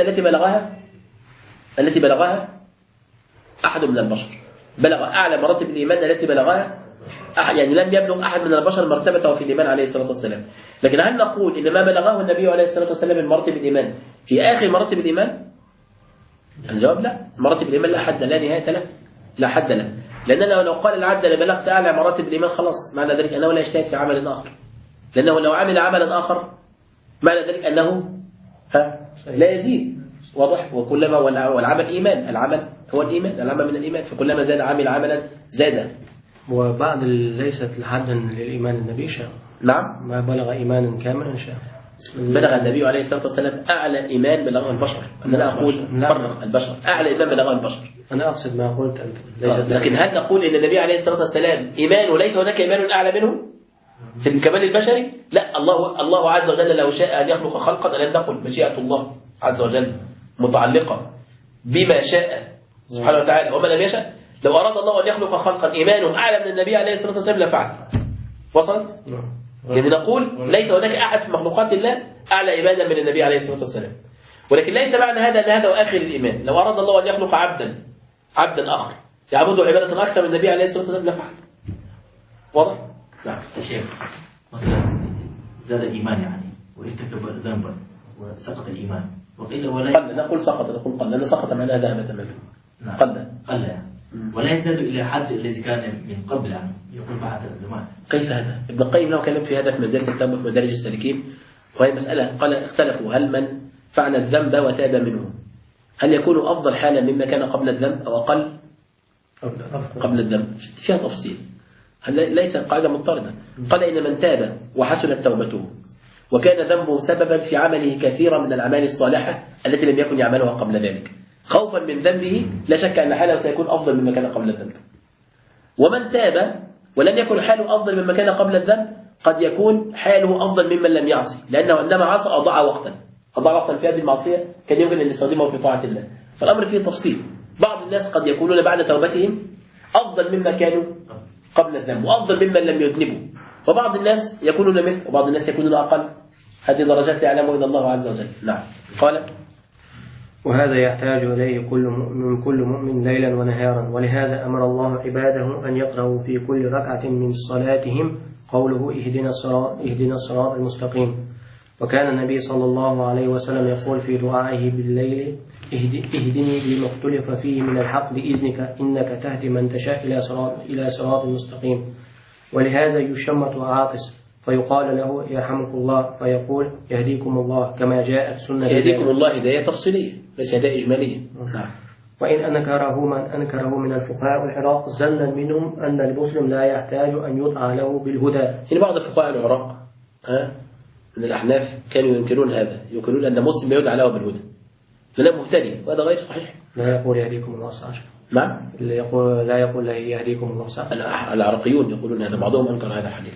التي بلغها أحد من البشر. بلغ أعلى مراتب الإيمان التي بلغها يعني لم يبلغ أحد من البشر مرتبته في الإيمان عليه الصلاة والسلام. لكن هل نقول إن ما بلغه النبي عليه الصلاة والسلام من مراتب الإيمان هي آخر مراتب الإيمان؟ الجواب لا. مراتب الإيمان لا حد لا نهاية له، لا حد له. لأننا لو قال العبد أنا بلغت أعلى مراتب الإيمان خلاص معنى ذلك أنه لا يجتهد في عمل آخر، لأنه لو عمل عملا آخر معنى ذلك أنه لا يزيد. واضح؟ وكلما والعمل إيمان، العمل هو الإيمان، العمل من الإيمان، فكلما زاد عمل عملا زاد. وبعد ليست لحدا للإيمان النبي شاء. نعم، ما بلغ إيمانا كاملا شاء. بلغ النبي عليه الصلاة والسلام أعلى إيمان بلغه البشر. أنا لا أقول فرق البشر، أعلى إيمان بلغه البشر. أنا أقصد ما قلت أنت. لكن هل نقول إن النبي عليه الصلاة والسلام إيمانه ليس هناك إيمان أعلى منه في الكمال البشري؟ لا، الله عز وجل لو شاء أن يخلق خلقا ألم نقل مشيئة الله عز وجل متعلقة بما شاء سبحانه وتعالى، وما لم يشاء. لو أراد الله أن يخلق خلقا إيمانه أعلى من النبي عليه الصلاة والسلام لفعل. وصلت؟ يعني نقول ليس هناك أحد في مخلوقات الله أعلى إيمانا من النبي عليه الصلاة والسلام، ولكن ليس معنى هذا أن هذا هو آخر الإيمان. لو أراد الله أن يخلق عبدا آخر يعبده عبادة أكثر من النبي عليه الصلاة والسلام لفعل. واضح؟ نعم. الشيخ مثلا زاد الإيمان يعني وارتكب ذنبا وسقط الإيمان وقيل ولا قل، نقول سقط، نقول قل، لأن سقط معناها ذهب تماما. نعم. قل يعني ولا يزداد إلى حد الذي كان من قبل يعني يقول بعد الزمان. كيف هذا؟ ابن القيم له كلام في هذا في مزارع التوبة في مدارج السالكين، وهي مسألة قال اختلفوا هل من فعل الذنب وتاب منه هل يكون أفضل حالا مما كان قبل الذنب أو أقل قبل الذنب؟ فيها تفصيل، ليس قاعدة مضطردة. قال إن من تاب وحسنت توبته وكان ذنبه سببا في عمله كثيرا من الأعمال الصالحة التي لم يكن يعملها قبل ذلك خوفا من ذنبه، لا شك أن حاله سيكون أفضل مما كان قبل الذنب. ومن تاب ولم يكن حاله أفضل مما كان قبل الذنب قد يكون حاله أفضل ممن لم يعصي، لأنه عندما عصى أضاع وقتا في هذه المعصية كان يمكن أن يستخدمه في طاعة الله. فالأمر فيه تفصيل. بعض الناس قد يكونون بعد توبتهم أفضل مما كانوا قبل الذنب وأفضل ممن لم يذنبوا، وبعض الناس يكونون مثل وبعض الناس يكونون أقل. هذه درجات يعلمها إلا الله عز وجل. نعم. قال وهذا يحتاج إليه كل مؤمن ليلا ونهارا، ولهذا أمر الله عباده أن يقرأوا في كل ركعة من صلاتهم قوله اهدنا الصراط المستقيم. وكان النبي صلى الله عليه وسلم يقول في دعائه بالليل اهدني لما اختلف فيه من الحق بإذنك إنك تهدي من تشاء إلى صراط مستقيم. ولهذا يشمت عاطس فيقال له يرحمك الله فيقول يهديكم الله كما جاءت سنة. يهديكم الله هداية تفصيلية ليس هداية إجمالية. نعم. وإن أنكره من أنكره من الفقهاء العراق ظنا منهم أن المسلم لا يحتاج أن يدعى له بالهدى. يعني بعض الفقهاء العراق من الأحناف كانوا ينكرون هذا، يقولون أن المسلم لا يدعى له بالهدى لأنه مهتدي، وهذا غير صحيح. لا يقول يهديكم الله صحيح. نعم. اللي يقول لا يقول يهديكم الله صحيح. العراقيون يقولون هذا، بعضهم أنكر هذا الحديث.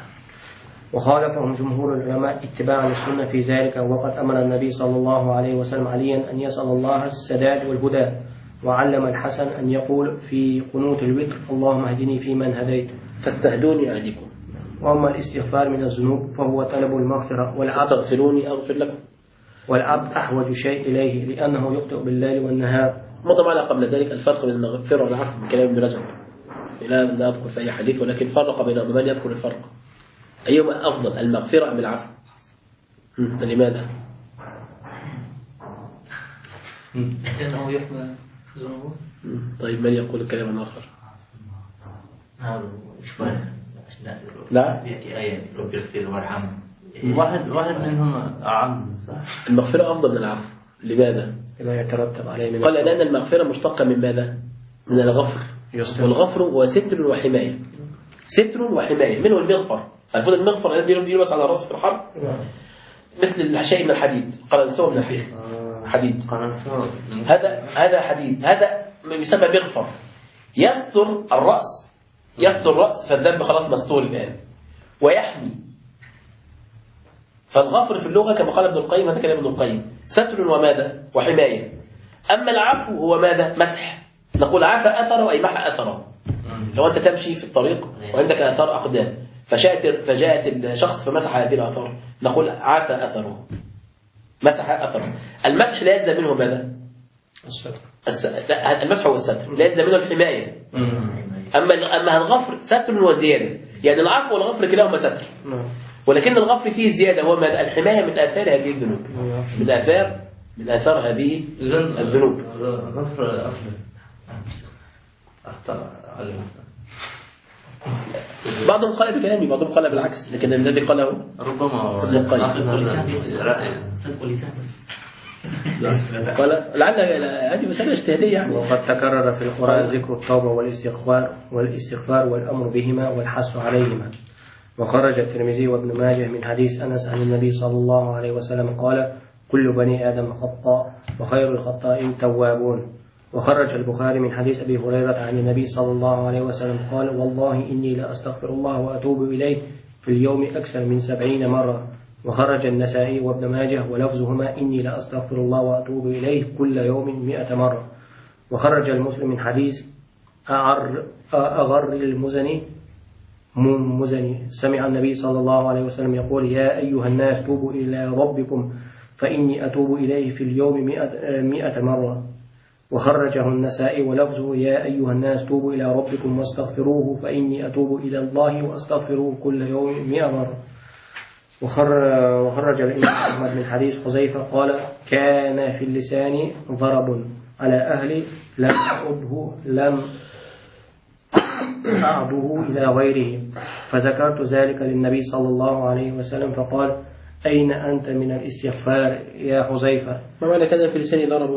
وخالفهم جمهور العلماء اتباعا للسنة في ذلك، وقد أمر النبي صلى الله عليه وسلم عليا أن يسأل الله السداد والهدى، وعلم الحسن أن يقول في قنوت الوتر اللهم اهدني فيمن هديت فاستهدوني أهدكم. وأما الاستغفار من الذنوب فهو طلب المغفرة، استغفروني أغفر لكم. والعبد أحوج شيء إليه لأنه يخطئ بالليل والنهار. مضى معنا قبل ذلك الفرق بين المغفرة والعفو من كلام ابن رجب، لا أذكر في أي حديث، ولكن فرق بينهما. من يذكر الفرق؟ أيهما أفضل، المغفرة أم العفو؟ لماذا؟ لأنه يحمى ذنوبه. طيب من يقول الكلام الآخر؟ لا يأتي آية رب اغفر وارحم. واحد منهم أعم صح؟ المغفرة أفضل من العفو. لماذا؟ لما يترتب عليه من قال لأن المغفرة مشتقة من ماذا؟ من الغفر، والغفر هو ستر وحماية. ستر وحماية. منه المغفر، المفروض المغفر الذي يلبس على الرأس في الحرب مثل الشيء من الحديد، قرنسوه من الحديد، حديد، هذا حديد، هذا يسمى مغفر، يستر الرأس، يستر الرأس، فالذنب خلاص مستور الآن، ويحمي. فالغفر في اللغة كما قال ابن القيم، هذا كلام ابن القيم، ستر وماذا؟ وحماية. أما العفو هو ماذا؟ مسح. نقول عفى أثره أي محى أثره. لو أنت تمشي في الطريق وعندك آثار أقدام فجاءت الشخص فمسح هذه الآثار، نقول عفى أثره، مسح أثره. المسح لا يلزم منه ماذا؟ المسح هو الستر، لا يلزم منه الحماية. أما الغفر ستر وزيادة، يعني العفو والغفر كلاهما ستر، ولكن الغفر فيه زيادة، هو ماذا؟ الحماية من آثار هذه الذنوب، من آثار هذه الذنوب. غفر أخطأ عليه. بعضهم قال بكلامي، بعضهم قال بالعكس، لكن الذي قاله ربما صدق ولسان بس قال لعل هذه مسألة اجتهادية يعني. وقد تكرر في القرآن ذكر التوبة والاستغفار والأمر بهما والحث عليهما. وخرج الترمذي وابن ماجه من حديث أنس عن النبي صلى الله عليه وسلم قال: كل بني آدم خطاء وخير الخطائين توابون. وخرج البخاري من حديث أبي هريرة عن النبي صلى الله عليه وسلم قال: والله إني لأستغفر الله وأتوب إليه في اليوم أكثر من 70 مرة. وخرج النسائي وابن ماجه ولفظهما: إني لأستغفر الله وأتوب إليه كل يوم 100 مرة. وخرج المسلم من حديث أغر المزني سمع النبي صلى الله عليه وسلم يقول: يا أيها الناس توبوا إلى ربكم فإني أتوب إليه في اليوم 100 مرة. وخرجه النسائي ولفظه: يا أيها الناس توبوا إلى ربكم واستغفروه فإني أتوب إلى الله وأستغفروه كل يوم 100 مرة. وخرج الإمام أحمد من حديث حذيفة قال: كان في اللسان ضرب على أهلي لم أعده إلى غيره، فذكرت ذلك للنبي صلى الله عليه وسلم فقال: أين أنت من الاستغفار يا حذيفة؟ ما معنى كذا في لساني ضرب؟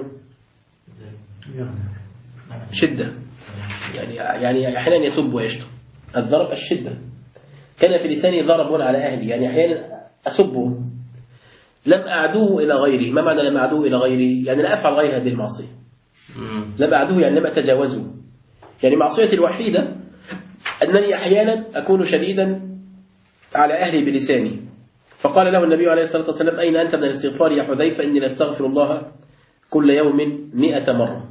شدة، يعني أحيانا يسب ويشتم. الضرب الشدة. كان في لساني ضرب على أهلي، يعني أحيانا أسبه. لم أعدوه إلى غيري. ما معنى لم أعدوه إلى غيري؟ يعني لا أفعل غير هذه المعصية. لم أعدوه يعني لم أتجاوزه. يعني معصيتي الوحيدة أنني أحيانا أكون شديدا على أهلي بلساني. فقال له النبي عليه الصلاة والسلام: أين أنت من الاستغفار يا حذيفة؟ إني لأستغفر الله كل يوم 100 مرة.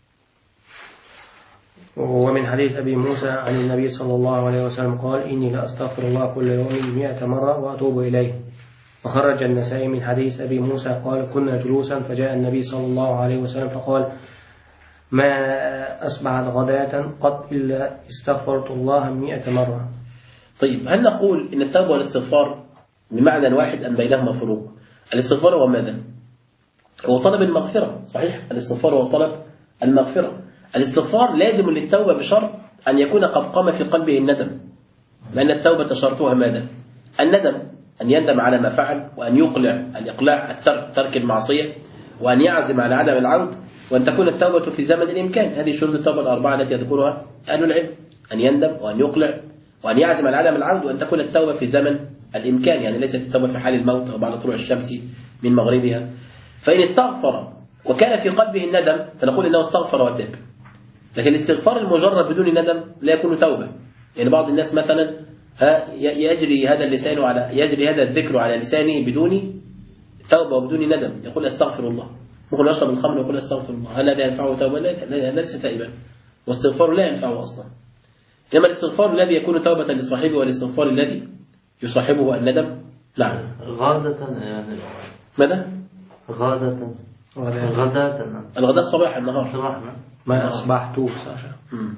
ومن حديث أبي موسى عن النبي صلى الله عليه وسلم قال: إني لأستغفر الله كل يوم 100 مرة وأتوب إليه. وخرج النسائي من حديث أبي موسى قال: كنا جلوسا فجاء النبي صلى الله عليه وسلم فقال: ما أصبحت غداة قط إلا استغفرت الله 100 مرة. طيب، هل نقول إن التوبة والاستغفار بمعنى واحد أم بينهما فروق؟ الاستغفار هو ماذا؟ هو طلب المغفرة، صحيح؟ الاستغفار هو طلب المغفرة. الاستغفار لازم للتوبة بشرط أن يكون قد قام في قلبه الندم، لأن التوبة شرطها ماذا؟ الندم، أن يندم على ما فعل، وأن يقلع الإقلاع ترك المعصية، وأن يعزم على عدم العود، وأن تكون التوبة في زمن الإمكان. هذه شروط التوبة الأربعة التي يذكرها أهل العلم: أن يندم، وأن يقلع، وأن يعزم على عدم العود، وأن تكون التوبة في زمن الإمكان، يعني ليست التوبة في حال الموت أو بعد طلوع الشمس من مغربها. فإن استغفر وكان في قلبه الندم فنقول إنه استغفر وتاب. لكن الاستغفار المجرد بدون ندم لا يكون توبة. يعني بعض الناس مثلا يجري هذا الذكر على لسانه بدون توبة وبدون ندم، يقول استغفر الله. ممكن يشرب الخمر ويقول استغفر الله. هل هذا ينفعه توبة؟ لا، ليس تائبا، واستغفار لا ينفعه أصلا. إنما الاستغفار الذي يكون توبة لصاحبه والاستغفار الذي يصاحبه الندم. نعم. غادة يعني ماذا؟ غادة. الغداء صباح النهار. صباحنا. ما أصبحت ساشا.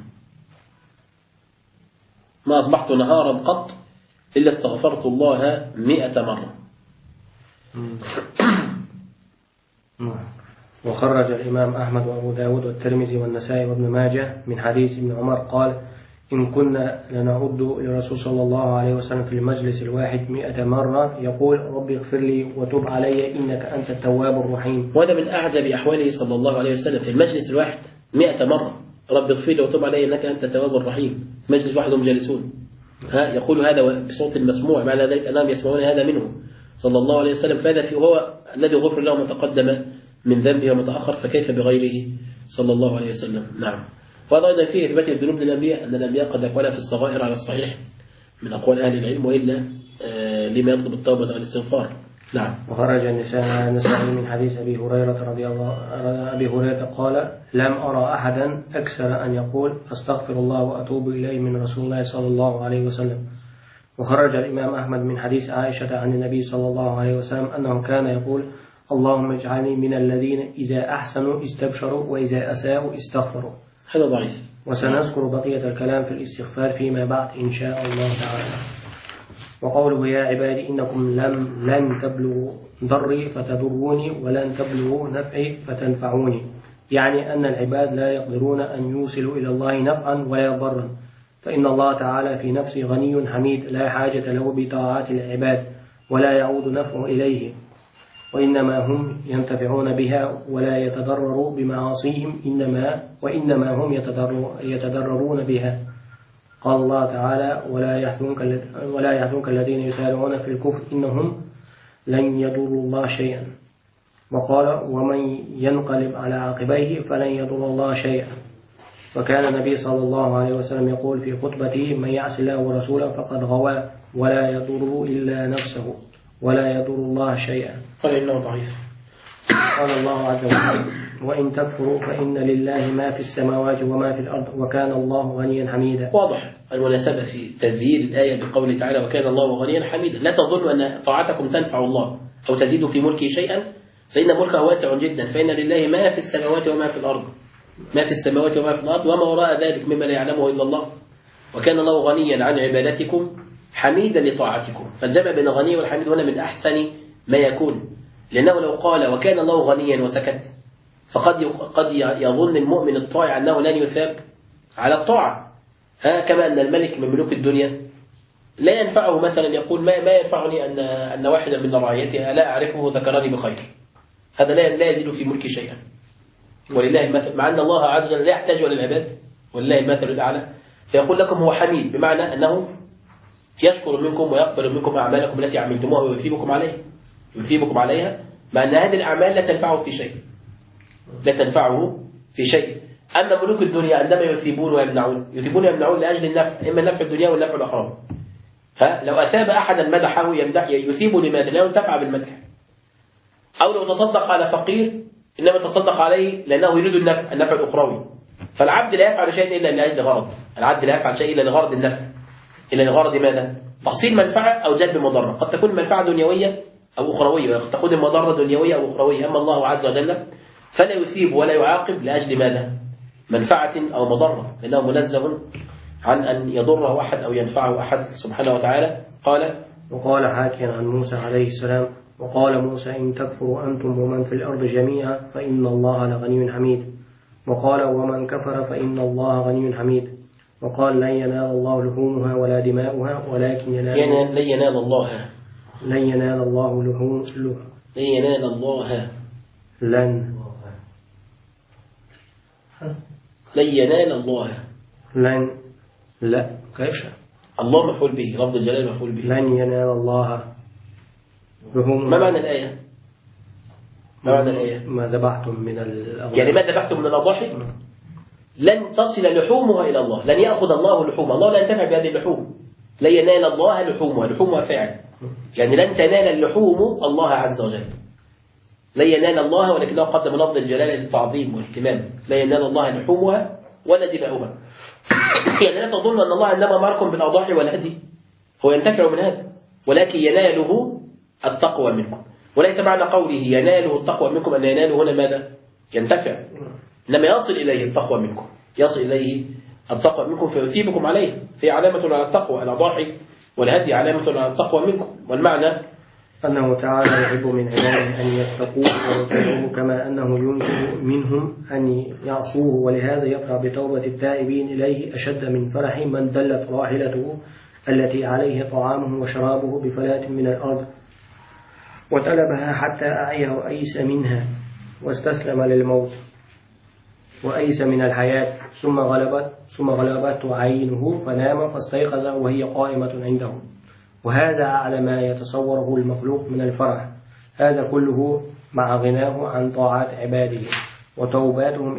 ما أصبحت نهارا قط إلا استغفرت الله 100 مرة. وخرج الإمام أحمد وأبو داود والترمذي والنسائي وابن ماجه من حديث ابن عمر قال: إن كنا لنعد لرسول صلى الله عليه وسلم في المجلس الواحد 100 مرة يقول ربي اغفر لي وتب علي إنك أنت التواب الرحيم. وهذا من أعجب أحواله صلى الله عليه وسلم، في المجلس الواحد 100 مرة ربي اغفر لي وتب علي إنك أنت التواب الرحيم. مجلس واحد هم جالسون يقول هذا بصوت مسموع، معنى ذلك أنهم يسمعون هذا منه صلى الله عليه وسلم، فهذا هو الذي غفر له ما تقدم من ذنبه وما تأخر، فكيف بغيره صلى الله عليه وسلم. نعم. وهذا أيضا فيه إثبات الذنوب للأنبياء، أن الأنبياء قد يقولها في الصغائر على الصحيح من أقوال أهل العلم، وإلا لما يطلب التوبة والاستغفار. نعم. وخرج النسائي من حديث أبي هريرة قال لم أرى أحدا أكثر أن يقول أستغفر الله وأتوب إليه من رسول الله صلى الله عليه وسلم. وخرج الإمام أحمد من حديث عائشة عن النبي صلى الله عليه وسلم أنه كان يقول اللهم اجعلني من الذين إذا أحسنوا استبشروا وإذا أساءوا استغفروا. هذا ضعيف. وسنذكر بقية الكلام في الاستغفار فيما بعد إن شاء الله تعالى. وقوله يا عبادي إنكم لن تبلغوا ضري فتضروني ولن تبلغوا نفعي فتنفعوني، يعني أن العباد لا يقدرون أن يوصلوا إلى الله نفعا ولا ضرا، فإن الله تعالى في نفسه غني حميد لا حاجة له بطاعات العباد ولا يعود نفعه إليه، وإنما هم ينتفعون بها ولا يتضرروا بمعاصيهم وإنما هم يتضررون بها. قال الله تعالى ولا يحزنك الذين يسارعون في الكفر إنهم لن يضروا الله شيئا. وقال ومن ينقلب على عقبيه فلن يضر الله شيئا. وكان النبي صلى الله عليه وسلم يقول في خطبته من يعص الله ورسوله فقد غوى ولا يضر إلا نفسه ولا يضر الله شيئا. قال إنه ضعيف. قال الله عز وجل وإن تكفروا فإن لله ما في السماوات وما في الأرض وكان الله غنيا حميدا. واضح المناسبة في تذييل الآية بقوله تعالى وكان الله غنيا حميدا. لا تظنوا أن طاعتكم تنفع الله أو تزيد في ملكه شيئا، فإن ملكه واسع جدا، فإن لله ما في السماوات وما في الأرض، ما في السماوات وما في الأرض وما وراء ذلك مما لا يعلمه إلا الله. وكان الله غنيا عن عبادتكم حميدا لطاعتكم. فالجمع بين الغني والحميد هنا من أحسن ما يكون، لأنه لو قال وكان الله غنيا وسكت فقد يظن المؤمن الطائع أنه لن يثاب على الطاعة، كما أن الملك من ملوك الدنيا لا ينفعه مثلا يقول ما ينفعني أن واحدا من رعيتي لا أعرفه ذكرني بخير، هذا لا يزيد في ملكي شيئا. ولله المثل، مع أن الله عز وجل لا يحتاج إلى العباد ولله المثل الأعلى، فيقول لكم هو حميد بمعنى أنه يشكر منكم ويقبل منكم أعمالكم التي عملتموها ويثيبكم عليها، مع أن هذه الأعمال لا تنفعه في شيء، لا تنفعه في شيء. أما ملوك الدنيا عندما يثيبون ويمنعون لأجل النفع، إما النفع الدنيا والنفع الآخرة. لو أثاب أحدا مدحه يثيب لماذا؟ لا ينتفع بالمدح. أو لو تصدق على فقير إنما تصدق عليه لأنه يريد النفع الأخروي. فالعبد لا يفعل شيء إلا لأجل غرض، العبد لا يفعل شيء إلا لغرض النفع، إلا لغرض ماذا؟ تحصيل منفعة أو جلب مضرة. قد تكون منفعة دنيوية أو أخروية، وقد تكون المضرة دنيوية أو أخروية. أما الله عز وجل فلا يثيب ولا يعاقب لأجل ماذا؟ منفعة أو مضرة، لأنه منزه عن أن يضره أحد أو ينفعه أحد سبحانه وتعالى. وقال حاكيا عن موسى عليه السلام وقال موسى إن تكفروا أنتم ومن في الأرض جميعا فإن الله لغني حميد. وقال ومن كفر فإن الله غني حميد. وقال لن ينال الله لحومها ولا دماؤها ولكن لن ينال الله لن ينال الله لحوم لن ينال الله لن ينال الله لا كيف الله مفعول به، لفظ الجلال مفعول به. لن ينال الله لحوم. ما معنى الآية؟ ما ذبحتم من الأضاحي، يعني ما ذبحتم من الأضاحي لن تصل لحومها إلى الله، لن يأخذ الله لحومها، الله لا ينتفع بهذه اللحوم. لن ينال الله لحومها فاعل، يعني لن تنال اللحوم الله عز وجل. لا ينال الله، ولكنه قدم لفظ الجلال للتعظيم والاهتمام. لا ينال الله لحومها ولا دماؤها. يعني لا تظن أن الله إنما أمركم بالأضاحي والهدي، هو ينتفع من هذا، ولكن يناله التقوى منكم. وليس معنى قوله يناله التقوى منكم أن يناله هنا ماذا؟ ينتفع، إنما يصل إليه التقوى منكم، يصل إليه التقوى منكم فيثيبكم عليه. هي علامة على التقوى، الأضاحي والهدي علامة على التقوى منكم. والمعنى أنه تعالى يحب من عباده أن يتقوه ويطيعوه كما أنه ينكر منهم أن يعصوه، ولهذا يفرح بتوبة التائبين إليه أشد من فرح من دلت راحلته التي عليه طعامه وشرابه بفلاة من الأرض وطلبها حتى أعيا وأيس منها واستسلم للموت وأيس من الحياة، ثم غلبته عينه فنام فاستيقظ وهي قائمة عنده، وهذا أعلى ما يتصوره المخلوق من الفرح. هذا كله مع غناه عن طاعات عباده وتوباتهم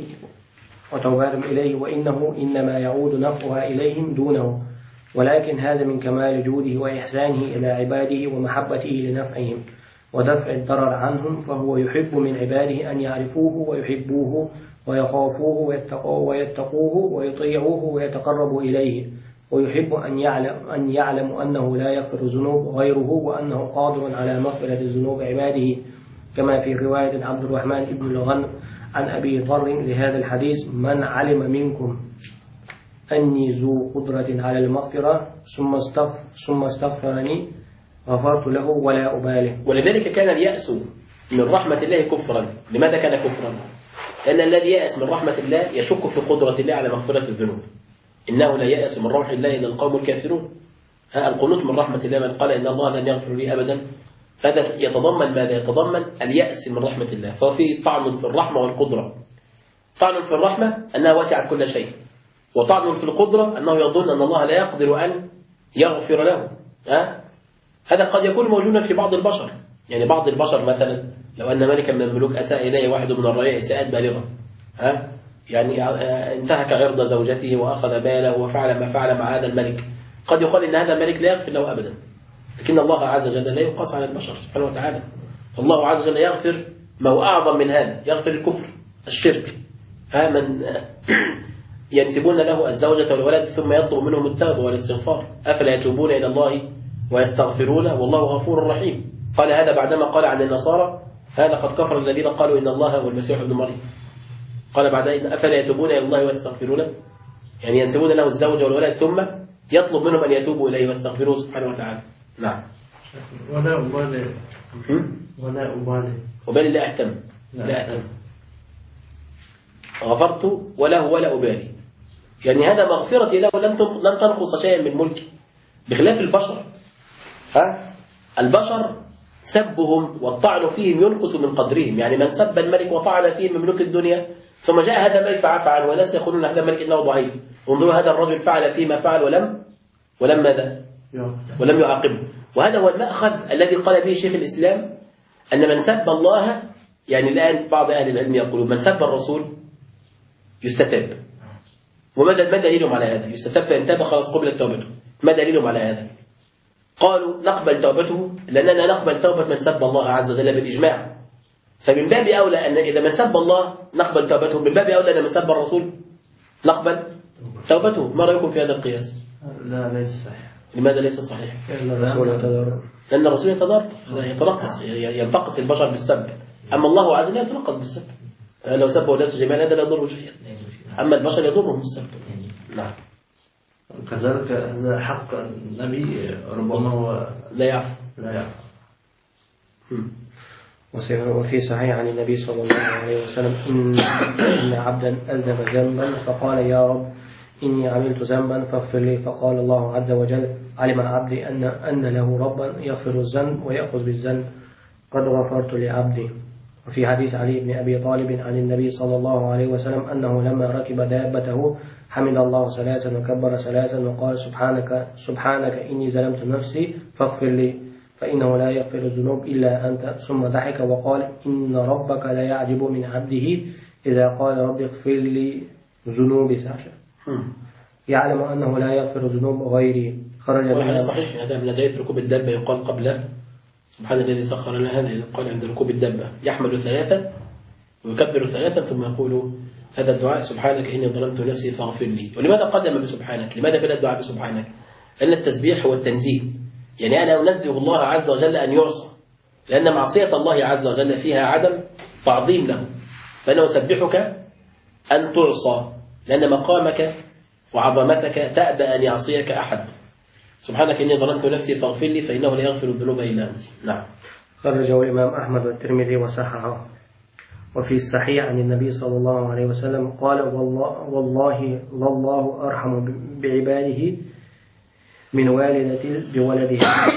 إليه وإنه إنما يعود نفعها إليهم دونه، ولكن هذا من كمال جوده وإحسانه إلى عباده ومحبته لنفعهم ودفع الضرر عنهم، فهو يحب من عباده أن يعرفوه ويحبوه ويخافوه ويتقوه ويطيعوه ويتقربوا إليه، ويحب أن يعلم أنه لا يغفر الذنوب غيره وأنه قادر على مغفرة الذنوب عباده، كما في رواية عبد الرحمن بن الغنم عن أبي ذر لهذا الحديث: من علم منكم أني ذو قدرة على المغفرة ثم استغفرني غفرت له ولا أبالي. ولذلك كان اليأس من رحمة الله كفرا. لماذا كان كفرا؟ لأن الذي يأس من رحمة الله يشك في قدرة الله على مغفرة الذنوب. إنه لا يأس من روح الله إلا القوم الكافرون. القنوط من رحمة الله، من قال إن الله لن يغفر لي أبدا، هذا يتضمن ماذا؟ يتضمن اليأس من رحمة الله. فهو فيه طعن في الرحمة والقدرة. طعن في الرحمة أنها وسعت كل شيء، وطعن في القدرة أنه يظن أن الله لا يقدر أن يغفر له. هذا قد يكون موجودا في بعض البشر. يعني بعض البشر مثلا لو أن ملكا من الملوك أساء إليه واحد من الرعية إساءات بالغة، يعني انتهك عرض زوجته وأخذ باله وفعل ما فعل مع هذا الملك، قد يقال إن هذا الملك لا يغفر له أبدا. لكن الله عز وجل لا يقاس على البشر سبحانه وتعالى. الله عز وجل يغفر ما هو أعظم من هذا، يغفر الكفر، الشرك. من ينسبون له الزوجة والولد ثم يطلب منهم التوبة والاستغفار، أفلا يتوبون إلى الله ويستغفرونه والله غفور رحيم. قال هذا بعدما قال عن النصارى: هذا قد كفر الذين قالوا إن الله هو المسيح ابن مريم. قال بعدين: أفلا يتوبون إلى الله ويستغفرونه، يعني ينسبون له الزوجة والولد ثم يطلب منهم أن يتوبوا إليه ويستغفروه سبحانه وتعالى. نعم. وبالي لا أهتم. لا أهتم. غفرت ولا أبالي. يعني هذا مغفرتي له لم تنقص شيئا من ملكي، بخلاف البشر. البشر سبهم والطعن فيهم ينقص من قدرهم. يعني من سب الملك وطعن فيه من ملوك الدنيا ثم جاء هذا الملك فعفى عنه، وناس يقولون هذا الملك إنه ضعيف، انظروا هذا الرجل فعل فيه ما فعل ولم ماذا؟ ولم يعاقبه. وهذا هو المأخذ الذي قال به شيخ الإسلام أن من سب الله، يعني الآن بعض أهل العلم يقولون من سب الرسول يستتاب. وما دليلهم على هذا؟ يستتاب فإن تاب خلاص قبلت توبته. ما دليلهم على هذا؟ قالوا نقبل توبته لأننا نقبل توبة من سب الله عز وجل بالإجماع. فمن باب أولى أن إذا من سب الله نقبل توبته، من باب أولى أن من سب الرسول نقبل توبته. ما رأيكم في هذا القياس؟ لا ليس صحيح. لماذا ليس صحيح؟ لأن الرسول يتنقص، ينتقص البشر بالسب، أما الله عز وجل يتنقص بالسب. لو سبوا الناس جميعا هذا لا يضره شيئا، أما البشر يضرهم بالسب. نعم. كذلك هذا حق النبي ربما هو لا يعفو. وفي صحيح عن النبي صلى الله عليه وسلم إن عبدا أذنب ذنبا فقال يا رب إني عملت ذنبا فاغفر لي، فقال الله عز وجل علم عبدي أن له ربا يغفر الذنب ويأخذ بالذنب، قد غفرت لعبدي. وفي حديث علي بن أبي طالب عن النبي صلى الله عليه وسلم أنه لما ركب دابته حمد الله ثلاثا وكبر ثلاثا وقال سبحانك إني ظلمت نفسي فاغفر لي فإنه لا يغفر الذنوب إلا أنت، ثم ضحك وقال إن ربك لا يعجب من عبده إذا قال رب اغفر لي ذنوبي ساشا، يعلم أنه لا يغفر ذنوب غيري. خرج من صحيح هذا من بداية ركوب الدابة يقال قبله سبحان الذي سخر لنا هذا، قال عند ركوب الدابة يحمل ثلاثا ويكبر ثلاثا ثم يقول هذا الدعاء سبحانك إني ظلمت نفسي فاغفر لي. ولماذا قدم بسبحانك؟ لماذا بلا الدعاء بسبحانك؟ لأن التسبيح هو التنزيه، يعني أنا أنزه الله عز وجل أن يعصى، لأن معصية الله عز وجل فيها عدم تعظيم له، فأنا أسبحك أن تعصى، لأن مقامك وعظمتك تأبى أن يعصيك أحد. سبحانك إني ظلمت نفسي فاغفر لي فإنه لا يغفر الذنوب إلا أنت. نعم. خرجه الإمام أحمد والترمذي وصححه. وفي الصحيح عن النبي صلى الله عليه وسلم قال والله لله أرحم بعباده من والدة بولدها.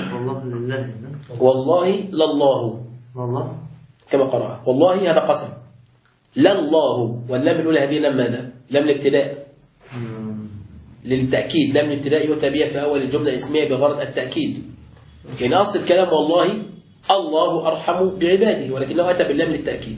والله لله والله كما قرأ والله هذا قسم. لا الله واللام الأولى هذه لم ماذا؟ لم الابتداء للتأكيد. لم الابتداء يؤتى بها في أول الجملة اسمية بغرض التأكيد. يعني أصل الكلام والله الله أرحم بعباده ولكنه أتى باللام للتأكيد.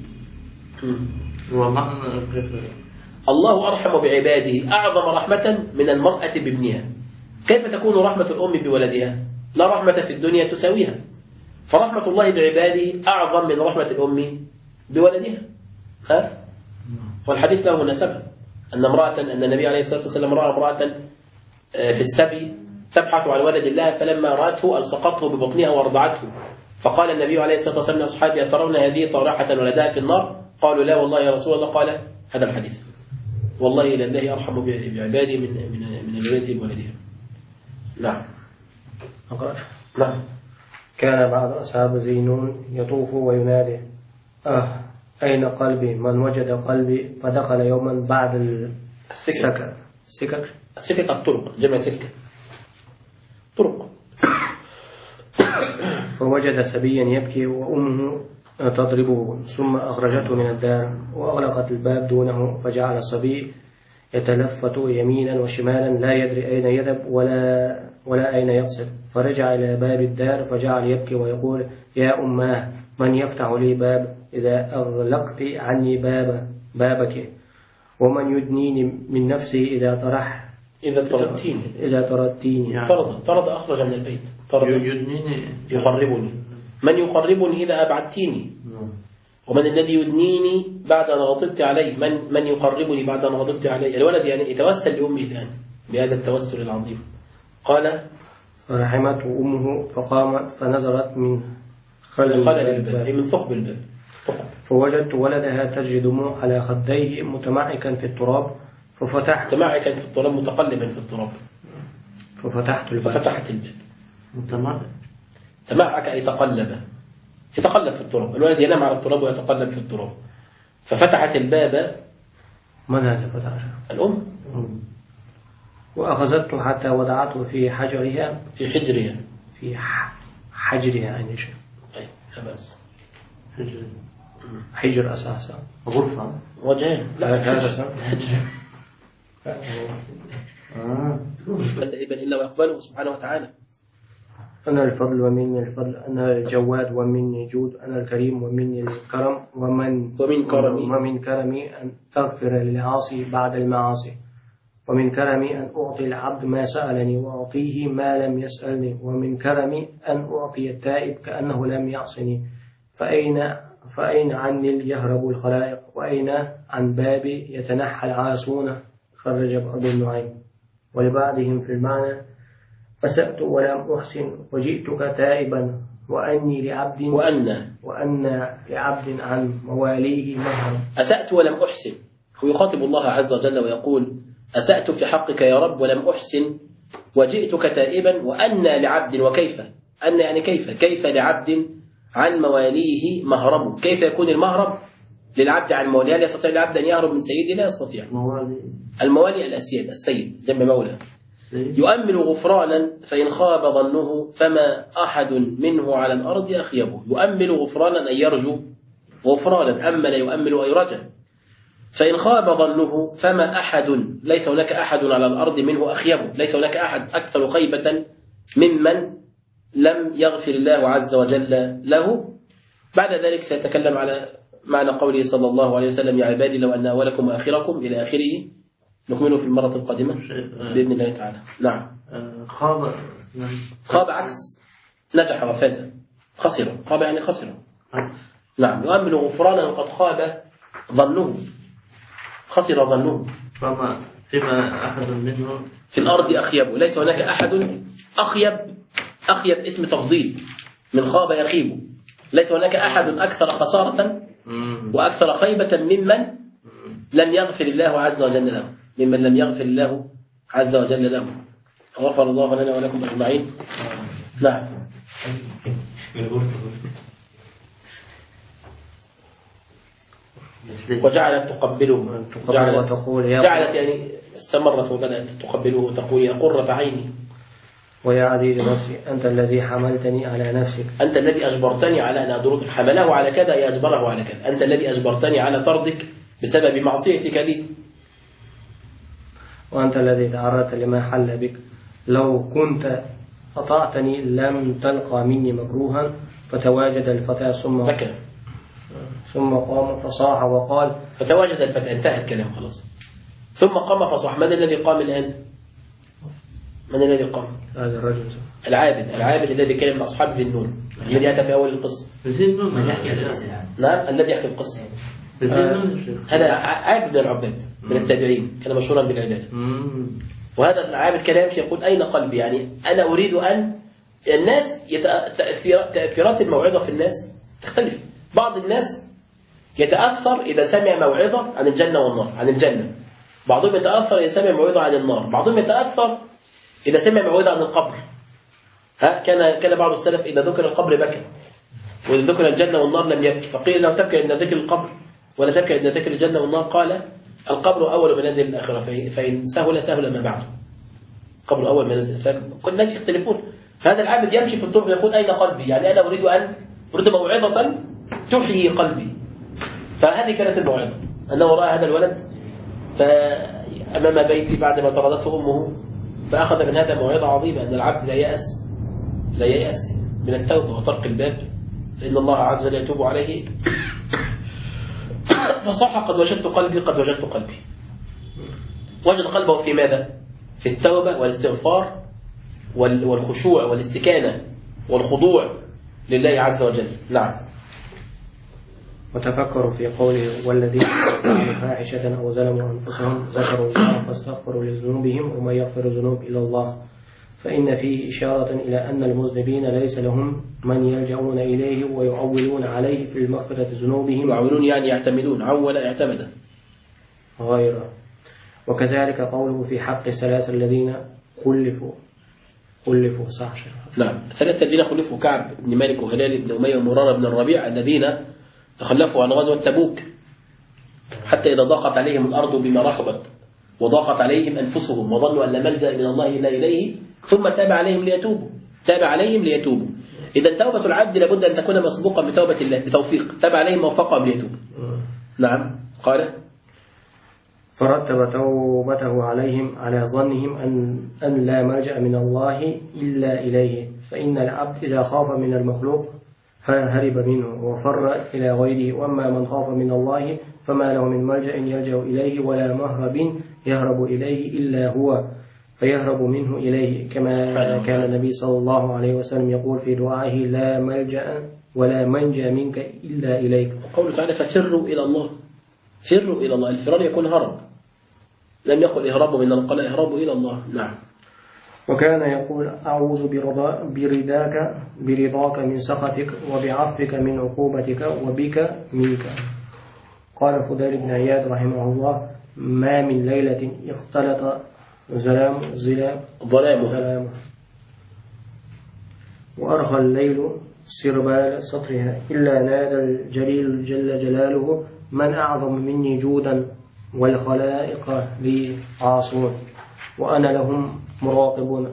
الله أرحم بعباده أعظم رحمة من المرأة بابنها. كيف تكون رحمة الأم بولدها؟ لا رحمة في الدنيا تساويها. فرحمة الله بعباده أعظم من رحمة الأم بولدها. والحديث له مناسبة أن النبي عليه الصلاة والسلام رأى امرأة في السبي تبحث عن ولد الله فلما رأته ألصقته ببطنها وارضعته. فقال النبي عليه الصلاة والسلام لأصحابه أترون هذه طارحة ولدها في النار؟ قالوا لا والله يا رسول الله. قال هذا الحديث والله لله أرحم بعبادي من الولد بولدها. نعم. نعم. كان بعض أصحاب زينون يطوف وينادي أين قلبي من وجد قلبي فدخل يوما بعد السكك الطرق جمع سكة طرق فوجد سبيا يبكي وأمه تضربه ثم أخرجته من الدار وأغلقت الباب دونه فجعل الصبي يتلفت يمينا وشمالا لا يدري أين يذهب ولا أين يقصد. فرجع إلى باب الدار فجعل يبكي ويقول يا أماه من يفتح لي باب إذا أغلقت عني بابك ومن يدنيني من نفسي إذا طردتيني. طرد أخرج من البيت. يقربني. من يقربني إذا أبعدتيني. ومن الذي يدنيني بعد أن غضبت عليه. من يقربني بعد أن غضبت عليه. الولد يعني يتوسل لأمه الآن بهذا التوسل العظيم. قال فرحمته أمه فقام فنظرت من خلل الباب من ثقب الباب فوجدت ولدها تجري دموع على خديه متمعكا في التراب متمعكا في التراب متقلبا في التراب ففتحت الباب تمعك أي يتقلب في التراب. الولد ينام على التراب ويتقلب في التراب. ففتحت الباب. من هذا فتح؟ الأم. وأخذته حتى وضعته في حجرها في حجرها يعني شيء. أي بس حجر أساسا غرفة وجهين لا حجر تائبا إلا ويقبله سبحانه وتعالى. أنا الفضل ومني الفضل أنا الجواد ومني جود أنا الكريم ومني الكرم ومن كرمي أن أغفر للعاصي بعد المعاصي ومن كرمي أن أعطي العبد ما سألني وأعطيه ما لم يسألني ومن كرمي أن أعطي التائب كأنه لم يعصني فأين عني يهرب الخلائق وأين عن بابي يتنحى العاصون. خرج أبو النعيم. ولبعضهم في المعنى أسأت ولم أحسن وجئتك تائبا وأن لعبد عن مواليه مهرا. أسأت ولم أحسن. هو يخاطب الله عز وجل ويقول أسأت في حقك يا رب ولم أحسن وجئتك تائبا وأن لعبد. وكيف أن يعني كيف لعبد عن مواليه مهرب. كيف يكون المهرب للعبد عن مواليه؟ هل يستطيع العبد أن يهرب من سيده؟ لا يستطيع. الموالي السيد جنب مولى. يؤمل غفرانا فإن خاب ظنه فما أحد منه على الأرض أخيبه. يؤمل غفرانا أن يرجو غفرانا. أمل يؤمل أي رجع. فإن خاب ظنه فما أحد ليس هناك أحد على الأرض منه أخيبه. ليس هناك أحد أكثر خيبة ممن لم يغفر الله عز وجل له. بعد ذلك سيتكلم على معنى قوله صلى الله عليه وسلم يا عبادي لو أن أولكم وآخركم إلى آخره. نكمله في المرة القادمة بإذن الله تعالى. نعم. خاب عكس نجح وفاز. خسر. خاب يعني خسر. نعم. يؤمل غفرانا قد خاب ظنه. خسر ظنه. فما أحد منه في الأرض أخيب. ليس هناك أحد أخيب اسم تفضيل من خاب يخيب. ليس هناك أحد أكثر خسارة وأكثر خيبة ممن لم يغفر الله عز وجل له. غفر الله لنا ولكم أجمعين. نعم. وجعلت تقبله جعلت يعني استمرت وبدأت تقبله وتقول يا قرة عيني ويا عزيز نفسي أنت الذي حملتني على نفسك. أنت الذي أجبرتني على أن أدرك. حمله على كذا أي أجبره على كذا. أنت الذي أجبرتني على طردك بسبب معصيتك لي. وأنت الذي تعرضت لما حل بك. لو كنت أطعتني لم تلقى مني مكروها. فتواجد الفتى ثم قام فصاح وقال. فتواجد الفتى، انتهى الكلام خلاص. ثم قام فصاح. من الذي قام الآن؟ من الذي قام؟ هذا الرجل العابد الذي كان من أصحاب ذي النون الذي أتى في أول القصة. نعم الذي يحكي القصة. هذا عابد من العباد من التابعين، كان مشهورا بالعبادة. وهذا العابد كان يمشي يقول أين قلبي؟ يعني أنا أريد أن الناس تأثيرات الموعظة في الناس تختلف. بعض الناس يتأثر إذا سمع موعظة عن الجنة والنار، عن الجنة. بعضهم يتأثر إذا سمع موعظة عن النار. بعضهم يتأثر إذا سمع موعظة عن القبر. كان بعض السلف إذا ذكر القبر بكى، وإذا ذكر الجنة والنار لم يبكي. فقيل لو تبكي إن ذكر القبر ولا تبكي إن ذكر الجنة والنار، قال القبر أول منازل الآخرة، فإن سهل ما بعده. القبر أول منازل. فكل الناس يختلفون. فهذا العابد يمشي في الطرق يقول أين قلبي؟ يعني أنا أريد موعظة تحيي قلبي. فهذه كانت الموعظة، أنه رأى هذا الولد فأمام بيتي بعدما طردته أمه، فأخذ من هذا موعظة عظيمة أن العبد لا ييأس من التوبة وطرق الباب، فإن الله عز وجل يتوب عليه. فصاح قد وجدت قلبي. وجد قلبه في ماذا؟ في التوبة والاستغفار والخشوع والاستكانة والخضوع لله عز وجل. نعم. وتفكروا في قوله والذين يعملون فاحشة أو ظلموا أنفسهم ذكروا الله فاستغفروا لذنوبهم ومن يغفر الذنوب إلا الله. فإن فيه إشارة إلى أن المذنبين ليس لهم من يلجؤون إليه ويعولون عليه في المغفرة ذنوبهم. يعولون يعني يعتمدون، عول اعتمد غيره. وكذلك قوله في حق الثلاثة الذين خلفوا صح. نعم. الثلاثة الذين خلفوا كعب بن مالك وهلال بن أمية ومرارة بن الربيع الذين تخلفوا عن غزوة تبوك حتى إذا ضاقت عليهم الأرض بما رحبت وضاقت عليهم أنفسهم وظنوا أن لا ملجأ من الله إلا إليه ثم تاب عليهم ليتوبوا. إذا توبة العبد لابد أن تكون مسبوقة بتوبة الله بتوفيق. تاب عليهم ووفقهم ليتوبوا. نعم. قال فرتب توبته عليهم على ظنهم أن لا ملجأ من الله إلا إليه. فإن العبد إذا خاف من المخلوق فهرب منه وفر إلى غيره، وأما من خاف من الله فما له من ملجأ يلجأ إليه ولا مهرب يهرب إليه إلا هو فيهرب منه إليه، كما كان النبي صلى الله عليه وسلم يقول في دعائه لا ملجأ ولا منجى منك إلا إليك. قوله تعالى ففروا إلى الله. فروا إلى الله. الفرار يكون هرب، لم يقل اهربوا من الله، قال اهربوا إلى الله. نعم. وكان يقول أعوذ برضاك من سخطك وبعفوك من عقوبتك وبك منك. قال فضيل بن عياض رحمه الله ما من ليلة اختلط ظلام وأرخى الليل سربال سطرها إلا نادى الجليل جل جلاله من أعظم مني جودا والخلائق لي عاصون وأنا لهم مراقبون.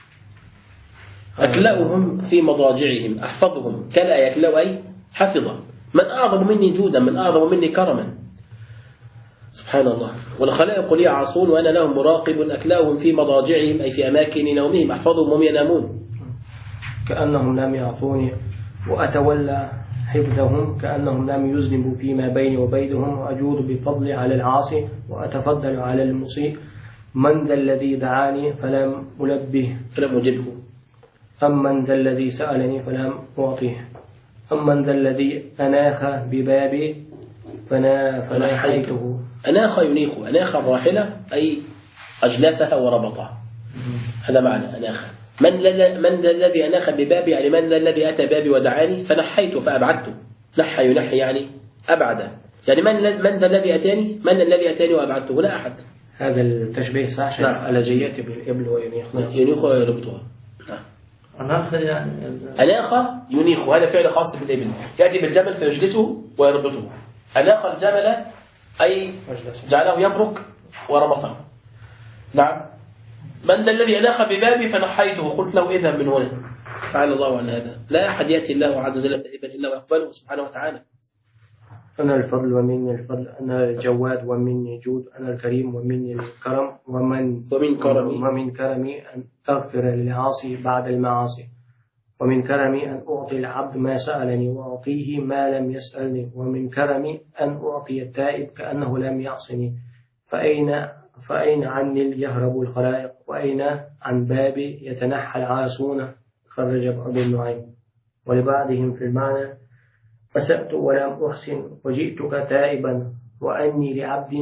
أكلأهم في مضاجعهم أحفظهم. كلا يكلأ أي حفظ. من أعظم مني جودا، من أعظم مني كرما. سبحان الله. والخلائق لي عاصون وأنا لهم مراقب. أكلأهم في مضاجعهم أي في أماكن نومهم أحفظهم وهم ينامون. كأنهم لم يعصوني وأتولى حفظهم، كأنهم لم يذنبوا فيما بيني وبينهم، وأجود بفضلي على العاصي وأتفضل على المسيء. من ذا الذي دعاني فلم ألبه فلم أجبه، أمن ذا الذي سألني فلم أعطيه، أمن ذا الذي أناخ ببابي فناحيته. أناخ ينيخ، أناخ الراحلة أي أجلسها وربطها، هذا معنى أناخ. من ذا الذي أناخ ببابي يعني من ذا الذي أتى بابي ودعاني فنحيته فأبعدته. نحى ينحي يعني أبعد. يعني من ذا الذي أتاني، من الذي أتاني وأبعدته؟ لا أحد. هذا التشبيه صح؟ نعم. ألجيات بالإبل وينيخنا ينيخ ويربطها. نعم. الآخر يعني الآخر ينيخ، هذا فعل خاص بالإبل، يأتي بالجمل فيجلسه ويربطه. الآخر الجمل أي جعله يبرك وربطه. نعم. من ذا الذي أناخ ببابي فنحيته قلت له إذهب من هنا. تعالى الله عن هذا. لا أحد يأتي الله عز وجل تائبا إلا ويقبله سبحانه وتعالى. أنا الفضل ومني الفضل، أنا الجواد ومني جود، أنا الكريم ومني الكرم، ومن كرمي أن أغفر للعاصي بعد المعاصي، ومن كرمي أن أعطي العبد ما سألني وأعطيه ما لم يسألني، ومن كرمي أن أعطي التائب كأنه لم يعصني. فأين عني يهرب الخلائق، وأين عن بابي يتنحى العاصون. خرج أبو النعيم. ولبعضهم في المعنى أسأت ولم أحسن وجئتك تائبا، وأن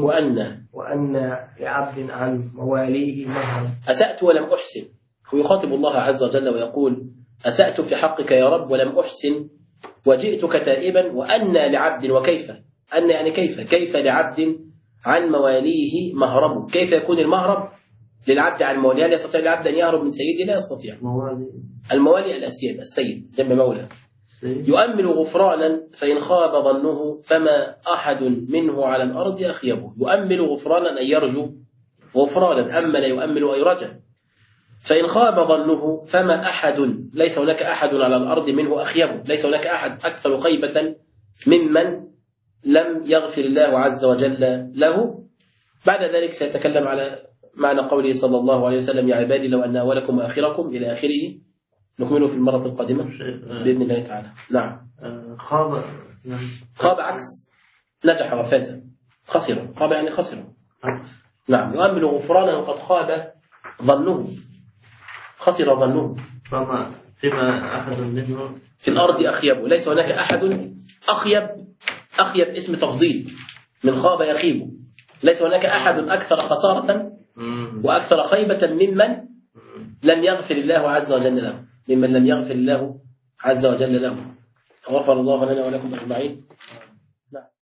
لعبد عن مواليه مهرا. أسأت ولم أحسن، هو يخاطب الله عز وجل ويقول أسأت في حقك يا رب ولم أحسن وجئتك تائبا، وأن لعبد، وكيف أن يعني كيف لعبد عن مواليه مهرب. كيف يكون المهرب للعبد عن مواليه؟ هل يستطيع العبد أن يهرب من سيده؟ لا يستطيع. الموالي الأسياد، السيد جنب مولى. يؤمل غفرانا فإن خاب ظنه فما أحد منه على الأرض أخيبه. يؤمل غفرانا أن يرجو غفرانا، أمل يؤمل أي رجع. فإن خاب ظنه فما أحد، ليس هناك أحد على الأرض منه أخيبه، ليس هناك أحد أكثر خيبة ممن لم يغفر الله عز وجل له. بعد ذلك سيتكلم على معنى قوله صلى الله عليه وسلم يا عبادي لو أن أولكم وآخركم إلى آخره. نكمله في المرة القادمة بإذن الله تعالى. نعم. خاب عكس نجح وفاز، خسر. خاب يعني خسر. نعم. يؤمل غفرانا وقد خاب ظنه، خسر ظنه. فيما أحد منه في الأرض أخيبه، ليس هناك أحد أخيب اسم تفضيل من خاب يخيب. ليس هناك أحد أكثر خسارة وأكثر خيبة ممن لم يغفر الله عز وجل له، ممن لم يغفر الله عز وجل له. غفر الله لنا ولكم أجمعين.